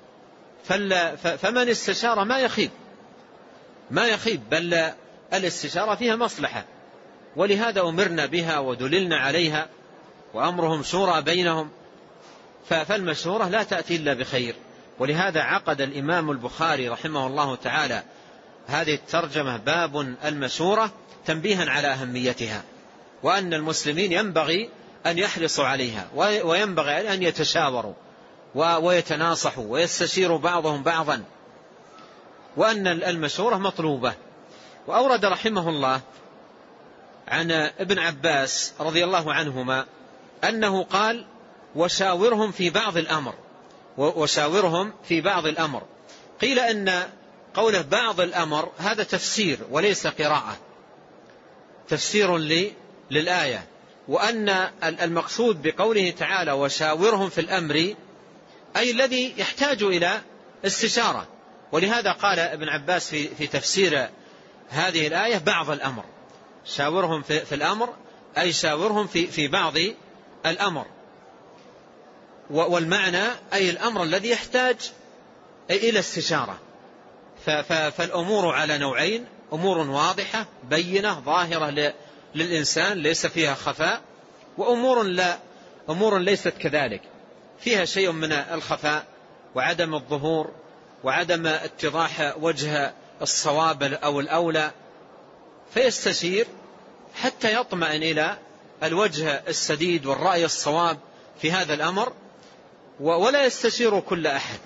فمن استشار ما يخيب ما يخيب بل الاستشارة فيها مصلحة، ولهذا أمرنا بها ودللنا عليها، وأمرهم شورى بينهم، فالمشورة لا تأتي إلا بخير. ولهذا عقد الإمام البخاري رحمه الله تعالى هذه الترجمة باب المشورة تنبيها على أهميتها، وأن المسلمين ينبغي أن يحرصوا عليها، وينبغي أن يتشاوروا ويتناصحوا ويستشيروا بعضهم بعضا، وأن المشورة مطلوبة. وأورد رحمه الله عن ابن عباس رضي الله عنهما أنه قال: وشاورهم في بعض الأمر وشاورهم في بعض الأمر. قيل أن قوله بعض الأمر هذا تفسير وليس قراءة، تفسير للآية، وأن المقصود بقوله تعالى وشاورهم في الأمر أي الذي يحتاج إلى استشارة. ولهذا قال ابن عباس في, في تفسير هذه الآية بعض الأمر، شاورهم في, في الأمر أي شاورهم في, في بعض الأمر، والمعنى أي الأمر الذي يحتاج إلى استشارة. فالأمور على نوعين: أمور واضحة بينة ظاهرة للإنسان ليس فيها خفاء، وأمور لا أمور ليست كذلك فيها شيء من الخفاء وعدم الظهور وعدم اتضاح وجه الصواب أو الأولى، فيستشير حتى يطمئن إلى الوجه السديد والرأي الصواب في هذا الأمر، ولا يستشير كل أحد.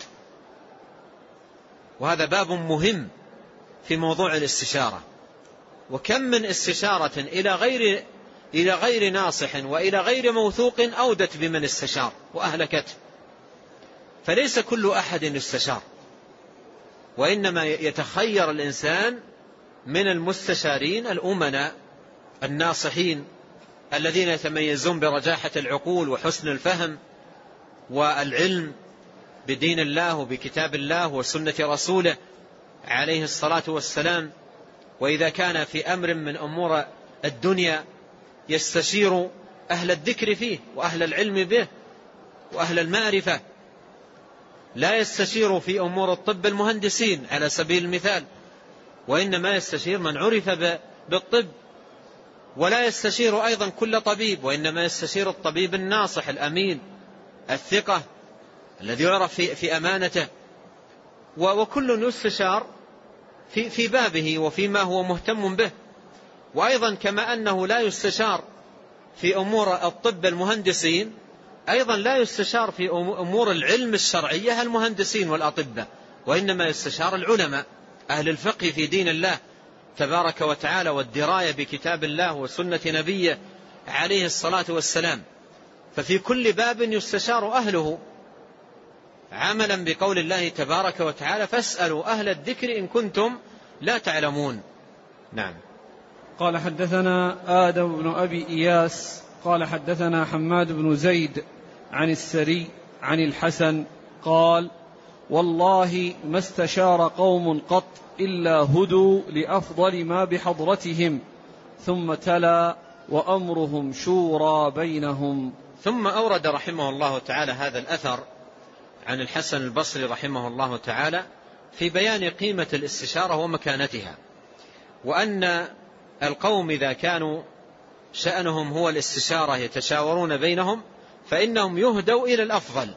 وهذا باب مهم في موضوع الاستشارة. وكم من استشارة إلى غير إلى غير ناصح وإلى غير موثوق أودت بمن استشار وأهلكته. فليس كل أحد يستشار، وإنما يتخير الإنسان من المستشارين الأمناء الناصحين الذين يتميزون برجاحة العقول وحسن الفهم والعلم بدين الله وبكتاب الله وسنة رسوله عليه الصلاة والسلام. وإذا كان في أمر من أمور الدنيا يستشير أهل الذكر فيه وأهل العلم به وأهل المعرفة، لا يستشير في أمور الطب المهندسين على سبيل المثال، وإنما يستشير من عرف بالطب. ولا يستشير أيضا كل طبيب، وإنما يستشير الطبيب الناصح الأمين الثقة الذي يعرف في, في أمانته. وكل يستشار في, في بابه وفيما هو مهتم به. وأيضا كما أنه لا يستشار في أمور الطب المهندسين، أيضا لا يستشار في أمور العلم الشرعية المهندسين والأطباء، وإنما يستشار العلماء أهل الفقه في دين الله تبارك وتعالى والدراية بكتاب الله وسنة نبيه عليه الصلاة والسلام. ففي كل باب يستشار أهله، عملا بقول الله تبارك وتعالى: فاسألوا أهل الذكر إن كنتم لا تعلمون. نعم. قال حدثنا آدم بن أبي إياس قال حدثنا حماد بن زيد عن السري عن الحسن قال والله ما استشار قوم قط إلا هدوا لأفضل ما بحضرتهم ثم تلا وأمرهم شورى بينهم. ثم أورد رحمه الله تعالى هذا الأثر عن الحسن البصري رحمه الله تعالى في بيان قيمة الاستشارة ومكانتها، وأن القوم إذا كانوا شأنهم هو الاستشارة يتشاورون بينهم فإنهم يهدوا إلى الأفضل،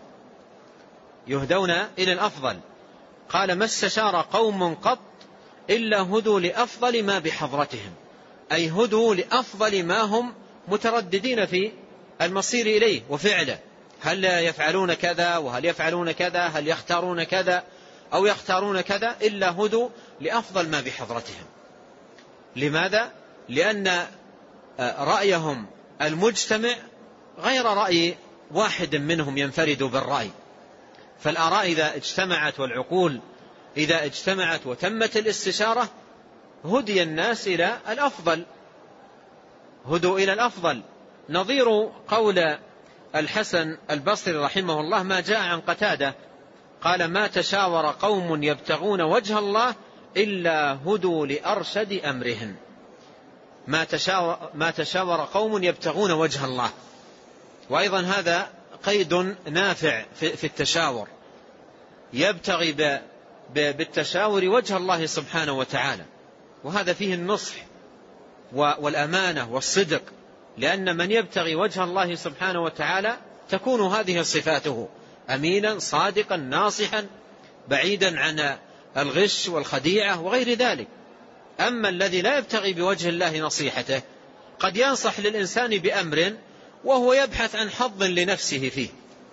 يهدون إلى الأفضل. قال ما استشار قوم قط إلا هدوا لأفضل ما بحضرتهم، أي هدوا لأفضل ما هم مترددين في المصير إليه وفعله، هل يفعلون كذا وهل يفعلون كذا، هل يختارون كذا أو يختارون كذا، إلا هدوا لأفضل ما بحضرتهم. لماذا؟ لأن رأيهم المجتمع غير رأي واحد منهم ينفرد بالرأي، فالآراء إذا اجتمعت والعقول إذا اجتمعت وتمت الاستشارة هدي الناس إلى الأفضل، هدوا إلى الأفضل. نظير قول الحسن البصري رحمه الله ما جاء عن قتادة قال ما تشاور قوم يبتغون وجه الله إلا هدوا لأرشد أمرهم. ما تشاور, ما تشاور قوم يبتغون وجه الله. وأيضا هذا قيد نافع في التشاور، يبتغي بالتشاور وجه الله سبحانه وتعالى، وهذا فيه النصح والأمانة والصدق، لأن من يبتغي وجه الله سبحانه وتعالى تكون هذه صفاته: أمينا صادقا ناصحا بعيدا عن الغش والخديعة وغير ذلك. أما الذي لا يبتغي بوجه الله نصيحته قد ينصح للإنسان بأمر وهو يبحث عن حظ لنفسه فيه،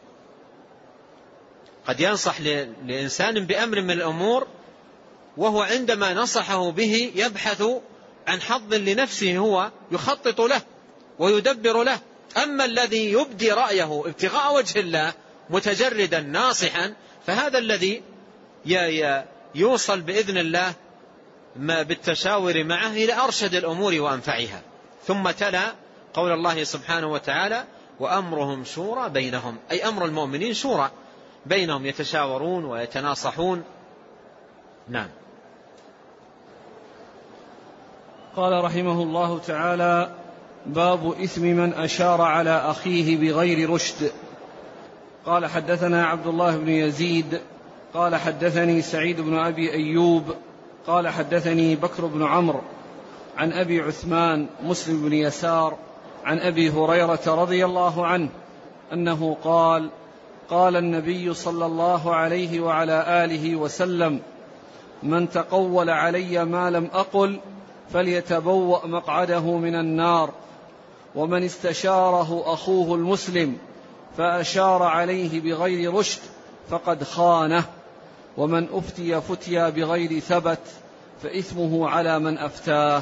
قد ينصح لإنسان بأمر من الأمور وهو عندما نصحه به يبحث عن حظ لنفسه هو يخطط له ويدبر له. أما الذي يبدي رأيه ابتغاء وجه الله متجردا ناصحا فهذا الذي يوصل بإذن الله ما بالتشاور معه إلى أرشد الأمور وأنفعها. ثم تلا قول الله سبحانه وتعالى وأمرهم شورى بينهم، أي أمر المؤمنين شورى بينهم، يتشاورون ويتناصحون. نعم. قال رحمه الله تعالى باب إثم من أشار على أخيه بغير رشد. قال حدثنا عبد الله بن يزيد قال حدثني سعيد بن أبي أيوب قال حدثني بكر بن عمرو عن أبي عثمان مسلم بن يسار عن أبي هريرة رضي الله عنه أنه قال قال النبي صلى الله عليه وعلى آله وسلم من تقول علي ما لم أقل فليتبوأ مقعده من النار، ومن استشاره أخوه المسلم فأشار عليه بغير رشد فقد خانه، ومن أفتي فتيا بغير ثبت فإثمه على من أفتاه.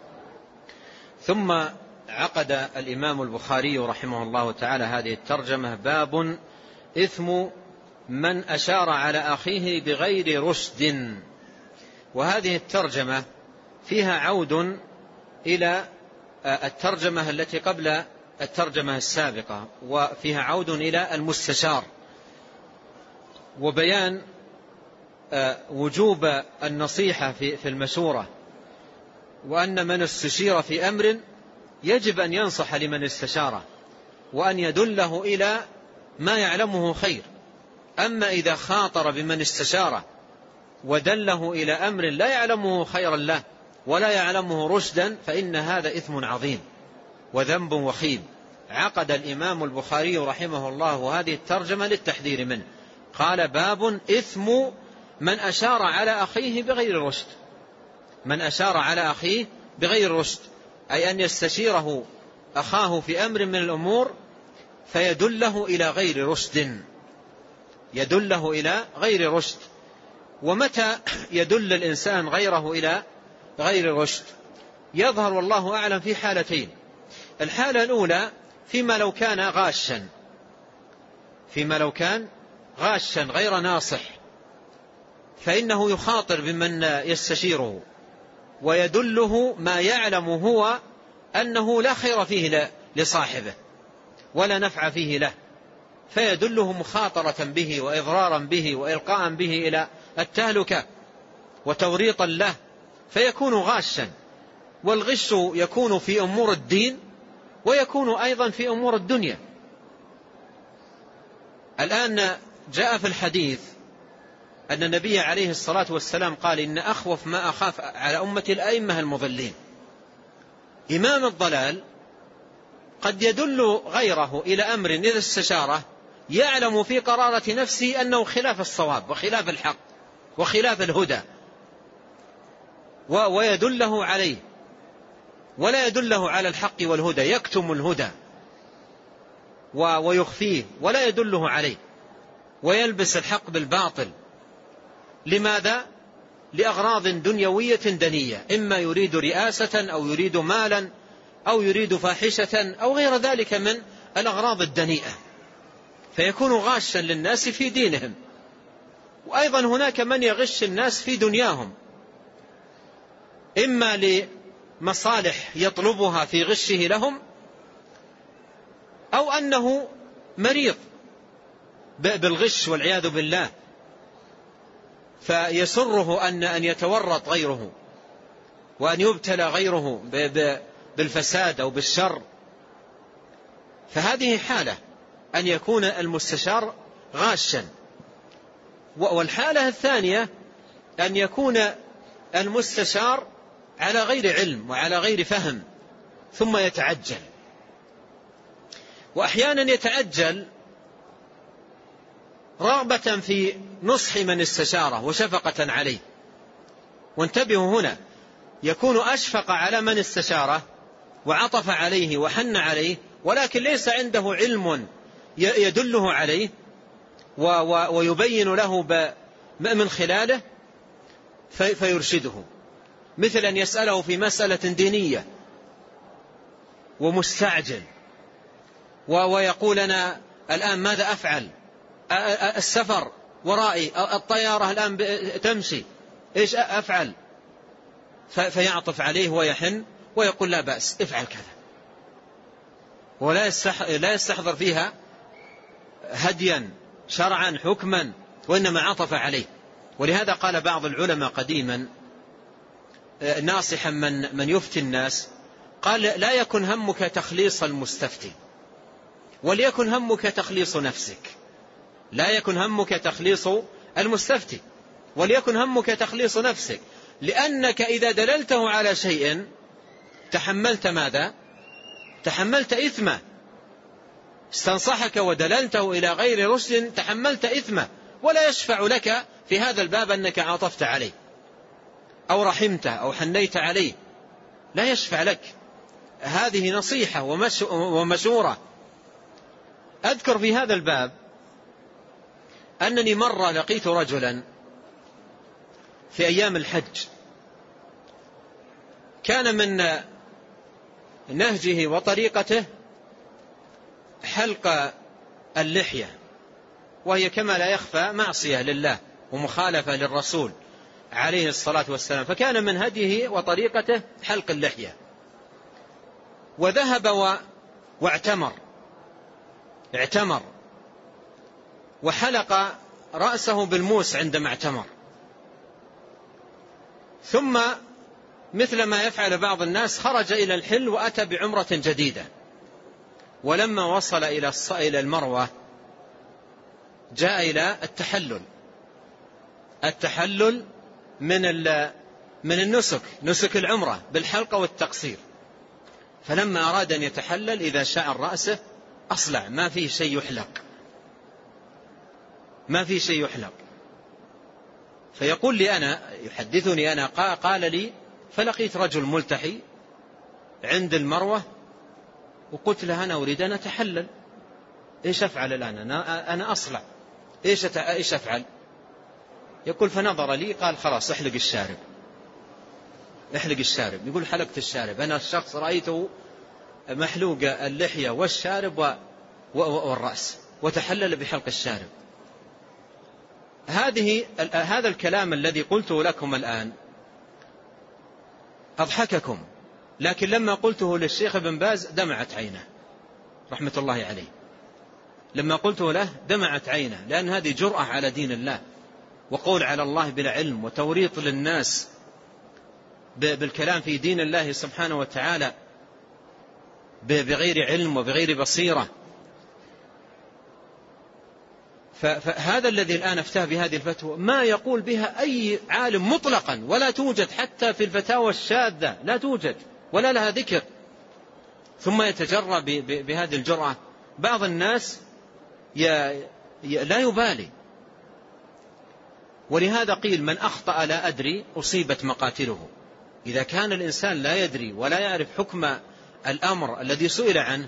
ثم عقد الإمام البخاري رحمه الله تعالى هذه الترجمة باب إثم من أشار على أخيه بغير رشد. وهذه الترجمة فيها عود إلى الترجمة التي قبل الترجمة السابقة، وفيها عود إلى المستشار وبيان وجوب النصيحة في المشورة، وأن من استشير في أمر يجب أن ينصح لمن استشاره وأن يدله إلى ما يعلمه خير. أما إذا خاطر بمن استشاره ودله إلى أمر لا يعلمه خيرا له ولا يعلمه رشدا فإن هذا إثم عظيم وذنب وخيم. عقد الإمام البخاري رحمه الله هذه الترجمة للتحذير منه. قال باب إثم من أشار على أخيه بغير رشد. من أشار على أخيه بغير رشد أي أن يستشيره أخاه في أمر من الأمور فيدله إلى غير رشد، يدله إلى غير رشد. ومتى يدل الإنسان غيره إلى غير رشد يظهر والله أعلم في حالتين. الحالة الأولى فيما لو كان غاشا، فيما لو كان غاشا غير ناصح فإنه يخاطر بمن يستشيره ويدله ما يعلم هو أنه لا خير فيه لصاحبه ولا نفع فيه له، فيدله مخاطرة به وإضرارا به وإلقاء به إلى التهلكة وتوريطا له، فيكون غاشا. والغش يكون في أمور الدين ويكون أيضا في أمور الدنيا. الآن جاء في الحديث أن النبي عليه الصلاة والسلام قال: إن أخوف ما أخاف على أمتي الأئمة المضلين. إمام الضلال قد يدل غيره إلى أمر إذا استشاره يعلم في قرارة نفسه أنه خلاف الصواب وخلاف الحق وخلاف الهدى، ويدله عليه ولا يدله على الحق والهدى، يكتم الهدى ويخفيه ولا يدله عليه، ويلبس الحق بالباطل. لماذا؟ لأغراض دنيوية دنية، إما يريد رئاسة أو يريد مالا أو يريد فاحشة أو غير ذلك من الأغراض الدنيئة، فيكون غاشا للناس في دينهم. وأيضا هناك من يغش الناس في دنياهم، إما لمصالح يطلبها في غشه لهم، أو أنه مريض بالغش والعياذ بالله، فيسره أن أن يتورط غيره وأن يبتلى غيره بالفساد أو بالشر. فهذه حالة أن يكون المستشار غاشا. والحالة الثانية أن يكون المستشار على غير علم وعلى غير فهم ثم يتعجل. وأحيانا يتعجل رغبة في نصح من استشاره وشفقة عليه. وانتبهوا هنا، يكون أشفق على من استشاره وعطف عليه وحن عليه، ولكن ليس عنده علم يدله عليه ويبين له من خلاله فيرشده، مثل أن يسأله في مسألة دينية ومستعجل ويقول: أنا الآن ماذا أفعل؟ السفر ورائي، الطيارة الآن تمشي، إيش أفعل؟ فيعطف عليه ويحن ويقول: لا بأس، افعل كذا، ولا لا يستحضر فيها هديا شرعا حكما، وإنما عطف عليه. ولهذا قال بعض العلماء قديما ناصحا من من يفتي الناس، قال: لا يكن همك تخليص المستفتي، وليكن همك تخليص نفسك. لا يكن همك تخليص المستفتي، وليكن همك تخليص نفسك، لأنك إذا دللته على شيء تحملت ماذا؟ تحملت إثمه. استنصحك ودللته إلى غير رشد تحملت إثمه، ولا يشفع لك في هذا الباب أنك عطفت عليه أو رحمته أو حنيت عليه، لا يشفع لك. هذه نصيحة ومشورة. أذكر في هذا الباب أنني مرة لقيت رجلا في أيام الحج، كان من نهجه وطريقته حلق اللحية، وهي كما لا يخفى معصية لله ومخالفة للرسول عليه الصلاة والسلام، فكان من هديه وطريقته حلق اللحية. وذهب و... واعتمر اعتمر وحلق رأسه بالموس عندما اعتمر، ثم مثل ما يفعل بعض الناس خرج إلى الحل وأتى بعمرة جديدة. ولما وصل إلى المروة جاء إلى التحلل التحلل من من النسك، نسك العمرة بالحلقة والتقصير. فلما أراد أن يتحلل إذا شعر رأسه أصلع، ما فيه شيء يحلق ما فيه شيء يحلق. فيقول لي أنا، يحدثني أنا، قال لي: فلقيت رجل ملتحي عند المروة وقلت له: أنا أريد أن أتحلل، إيش أفعل الآن؟ أنا, أنا أصلع، إيش, إيش أفعل؟ يقول: فنظر لي قال: خلاص احلق الشارب احلق الشارب. يقول: حلقت الشارب. أنا الشخص رأيته محلوق اللحية والشارب والرأس وتحلل بحلق الشارب. هذه هذا الكلام الذي قلته لكم الآن أضحككم، لكن لما قلته للشيخ ابن باز دمعت عينه رحمة الله عليه، لما قلته له دمعت عينه، لأن هذه جرأة على دين الله وقول على الله بلا علم وتوريط للناس بالكلام في دين الله سبحانه وتعالى بغير علم وبغير بصيرة. فهذا الذي الآن افتاه بهذه الفتوى ما يقول بها أي عالم مطلقا، ولا توجد حتى في الفتاوى الشاذة، لا توجد ولا لها ذكر، ثم يتجرأ بهذه الجرأة. بعض الناس لا يبالي، ولهذا قيل من أخطأ لا أدري أصيبت مقاتله. إذا كان الإنسان لا يدري ولا يعرف حكم الأمر الذي سئل عنه،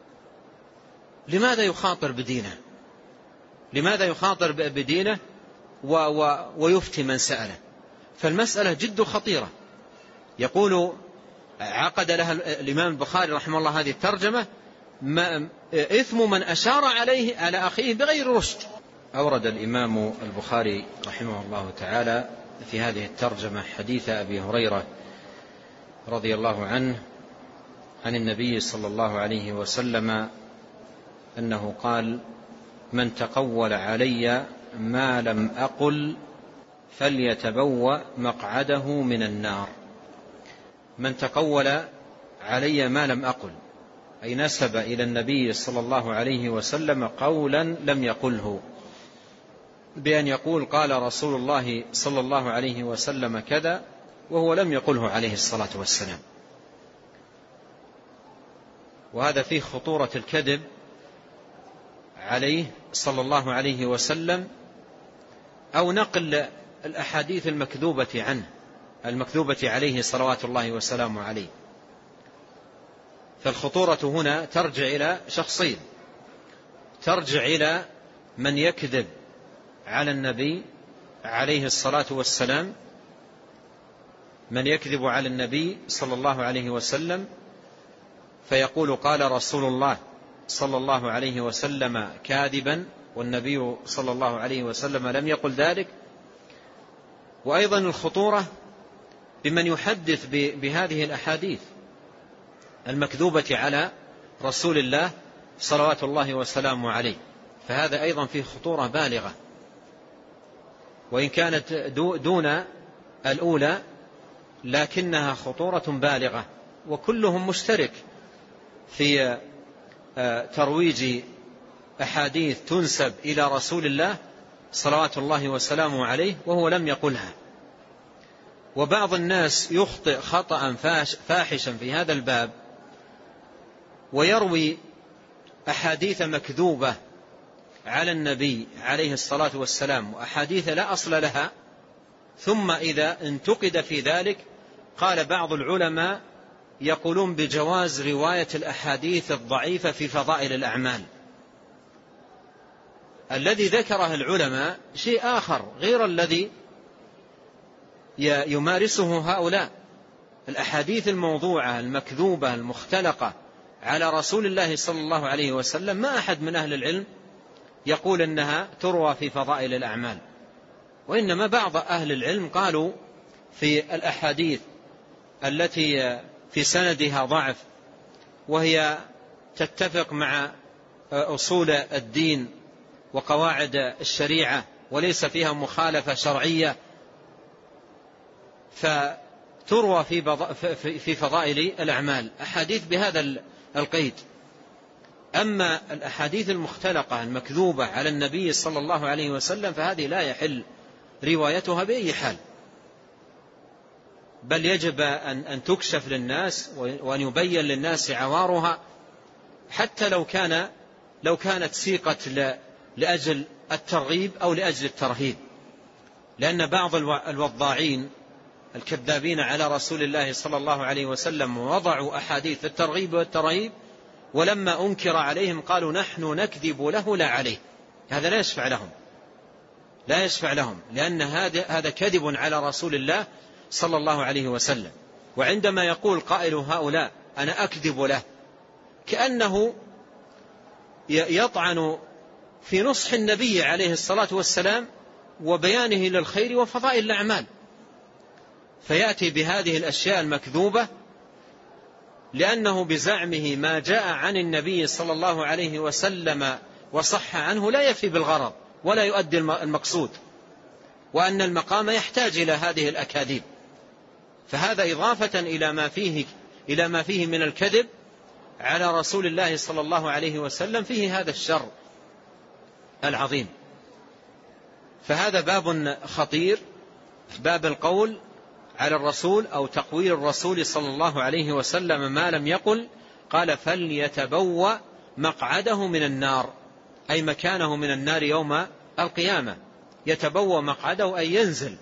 لماذا يخاطر بدينه؟ لماذا يخاطر بدينه و و ويفتي من سأله؟ فالمسألة جد خطيرة. يقول عقد لها الإمام البخاري رحمه الله هذه الترجمة: ما إثم من أشار عليه على أخيه بغير رشد. أورد الإمام البخاري رحمه الله تعالى في هذه الترجمة حديث أبي هريرة رضي الله عنه عن النبي صلى الله عليه وسلم أنه قال: من تقول علي ما لم أقل فليتبوأ مقعده من النار. من تقول علي ما لم أقل، أي نسب إلى النبي صلى الله عليه وسلم قولا لم يقله، بأن يقول قال رسول الله صلى الله عليه وسلم كذا وهو لم يقله عليه الصلاة والسلام. وهذا فيه خطورة الكذب عليه صلى الله عليه وسلم، أو نقل الأحاديث المكذوبة عنه المكذوبة عليه صلوات الله وسلامه عليه. فالخطورة هنا ترجع إلى شخصين: ترجع إلى من يكذب على النبي عليه الصلاة والسلام، من يكذب على النبي صلى الله عليه وسلم فيقول قال رسول الله صلى الله عليه وسلم كاذبا والنبي صلى الله عليه وسلم لم يقل ذلك. وأيضا الخطورة بمن يحدث بهذه الأحاديث المكذوبة على رسول الله صلوات الله وسلامه عليه، فهذا أيضا فيه خطورة بالغة، وإن كانت دون الأولى لكنها خطورة بالغة. وكلهم مشترك في ترويج أحاديث تنسب إلى رسول الله صلوات الله وسلامه عليه وهو لم يقلها. وبعض الناس يخطئ خطأ فاحشا في هذا الباب ويروي أحاديث مكذوبة على النبي عليه الصلاة والسلام وأحاديث لا أصل لها، ثم إذا انتقد في ذلك قال بعض العلماء يقولون بجواز رواية الأحاديث الضعيفة في فضائل الأعمال. الذي ذكره العلماء شيء آخر غير الذي يمارسه هؤلاء. الأحاديث الموضوعة المكذوبة المختلقة على رسول الله صلى الله عليه وسلم ما أحد من أهل العلم يقول أنها تروى في فضائل الأعمال، وإنما بعض أهل العلم قالوا في الأحاديث التي في سندها ضعف وهي تتفق مع أصول الدين وقواعد الشريعة وليس فيها مخالفة شرعية فتروى في فضائل الأعمال أحاديث بهذا القيد. أما الأحاديث المختلقة المكذوبة على النبي صلى الله عليه وسلم فهذه لا يحل روايتها بأي حال، بل يجب أن تكشف للناس وأن يبين للناس عوارها، حتى لو كان لو كانت سيقة لأجل الترغيب أو لأجل الترهيب. لأن بعض الوضاعين الكذابين على رسول الله صلى الله عليه وسلم وضعوا أحاديث الترغيب والترهيب، ولما أنكر عليهم قالوا نحن نكذب له لا عليه. هذا لا يشفع لهم، لا يشفع لهم، لأن هذا هذا كذب على رسول الله صلى الله عليه وسلم. وعندما يقول قائل هؤلاء أنا أكذب له كأنه يطعن في نصح النبي عليه الصلاة والسلام وبيانه للخير وفضائل الأعمال، فيأتي بهذه الأشياء المكذوبة لأنه بزعمه ما جاء عن النبي صلى الله عليه وسلم وصح عنه لا يفي بالغرض ولا يؤدي المقصود، وأن المقام يحتاج إلى هذه الأكاذيب. فهذا إضافة إلى ما فيه إلى ما فيه من الكذب على رسول الله صلى الله عليه وسلم فيه هذا الشر العظيم. فهذا باب خطير، باب القول على الرسول أو تقوير الرسول صلى الله عليه وسلم ما لم يقل. قال فليتبوأ مقعده من النار، أي مكانه من النار يوم القيامة. يتبوأ مقعده أي ينزل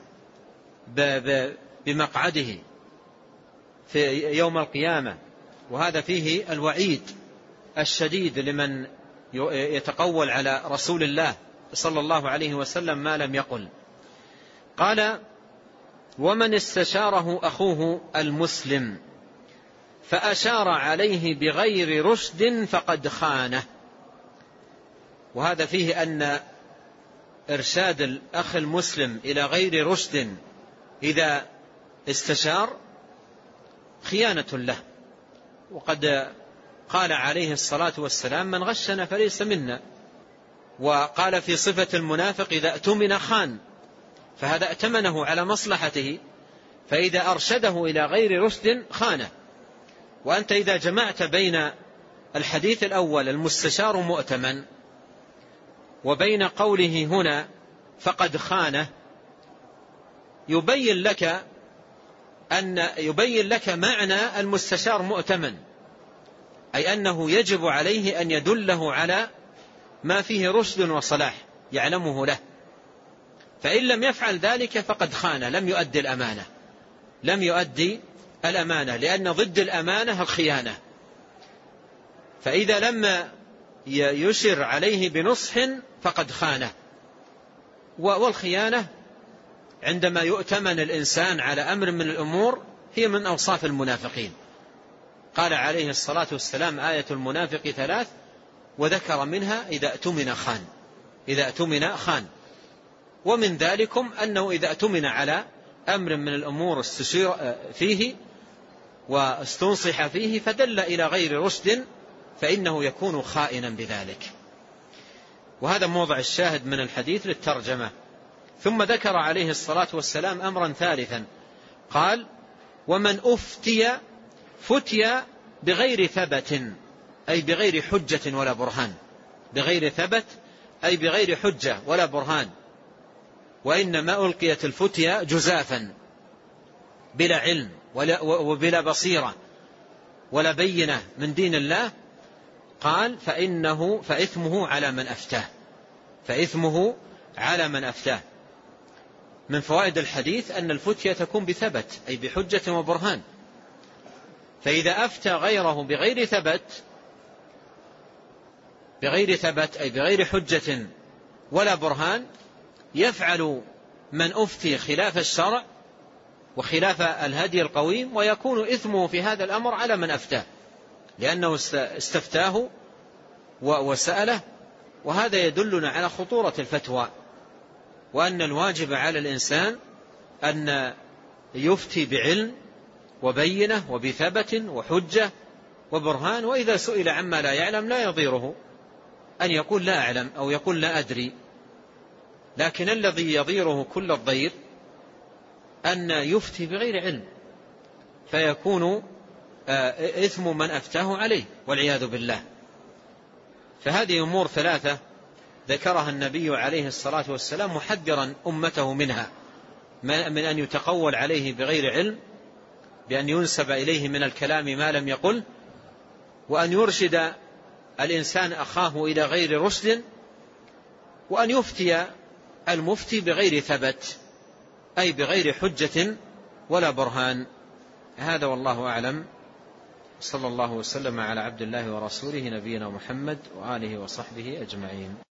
بمقعده في يوم القيامة. وهذا فيه الوعيد الشديد لمن يتقول على رسول الله صلى الله عليه وسلم ما لم يقل. قال ومن استشاره أخوه المسلم فأشار عليه بغير رشد فقد خانه. وهذا فيه أن إرشاد الأخ المسلم إلى غير رشد إذا استشار خيانة له. وقد قال عليه الصلاة والسلام من غشنا فليس منا. وقال في صفة المنافق إذا اؤتمن خان، فهذا ائتمنه على مصلحته، فإذا أرشده إلى غير رشد خانه. وأنت إذا جمعت بين الحديث الأول المستشار مؤتمن وبين قوله هنا فقد خانه يبين لك أن يبين لك معنى المستشار مؤتمن، أي أنه يجب عليه أن يدله على ما فيه رشد وصلاح يعلمه له، فإن لم يفعل ذلك فقد خان، لم يؤدي الأمانة لم يؤدي الأمانة لأن ضد الأمانة الخيانة. فإذا لم يشر عليه بنصح فقد خانه. والخيانة عندما يؤتمن الإنسان على أمر من الأمور هي من أوصاف المنافقين. قال عليه الصلاة والسلام آية المنافق ثلاث وذكر منها إذا اؤتمن خان إذا اؤتمن خان. ومن ذلكم أنه إذا اؤتمن على أمر من الأمور استشير فيه واستنصح فيه فدل إلى غير رشد فإنه يكون خائنا بذلك. وهذا موضع الشاهد من الحديث للترجمة. ثم ذكر عليه الصلاة والسلام أمرا ثالثا، قال ومن أفتي فتي بغير ثبت، أي بغير حجة ولا برهان. بغير ثبت أي بغير حجة ولا برهان. وإنما ألقيت الفتية جزافا بلا علم وبلا بصيرة ولا بينة من دين الله. قال فإنه فإثمه على من أفتاه فإثمه على من أفتاه. من فوائد الحديث أن الفتية تكون بثبت أي بحجة وبرهان. فإذا أفتى غيره بغير ثبت بغير ثبت أي بغير حجة ولا برهان يفعل من أفتي خلاف الشرع وخلاف الهدي القويم، ويكون إثمه في هذا الأمر على من أفتاه لأنه استفتاه وسأله. وهذا يدلنا على خطورة الفتوى، وأن الواجب على الإنسان أن يفتي بعلم وبينة وبثبت وحجة وبرهان. وإذا سئل عما لا يعلم لا يضيره أن يقول لا أعلم أو يقول لا أدري، لكن الذي يضيره كل الضير أن يفتي بغير علم فيكون إثم من أفتاه عليه والعياذ بالله. فهذه أمور ثلاثة ذكرها النبي عليه الصلاة والسلام محذرا أمته منها، من أن يتقول عليه بغير علم بأن ينسب إليه من الكلام ما لم يقل، وأن يرشد الإنسان أخاه إلى غير رشد، وأن يفتي المفتي بغير ثبت أي بغير حجة ولا برهان. هذا والله أعلم. صلى الله وسلم على عبد الله ورسوله نبينا محمد وآله وصحبه أجمعين.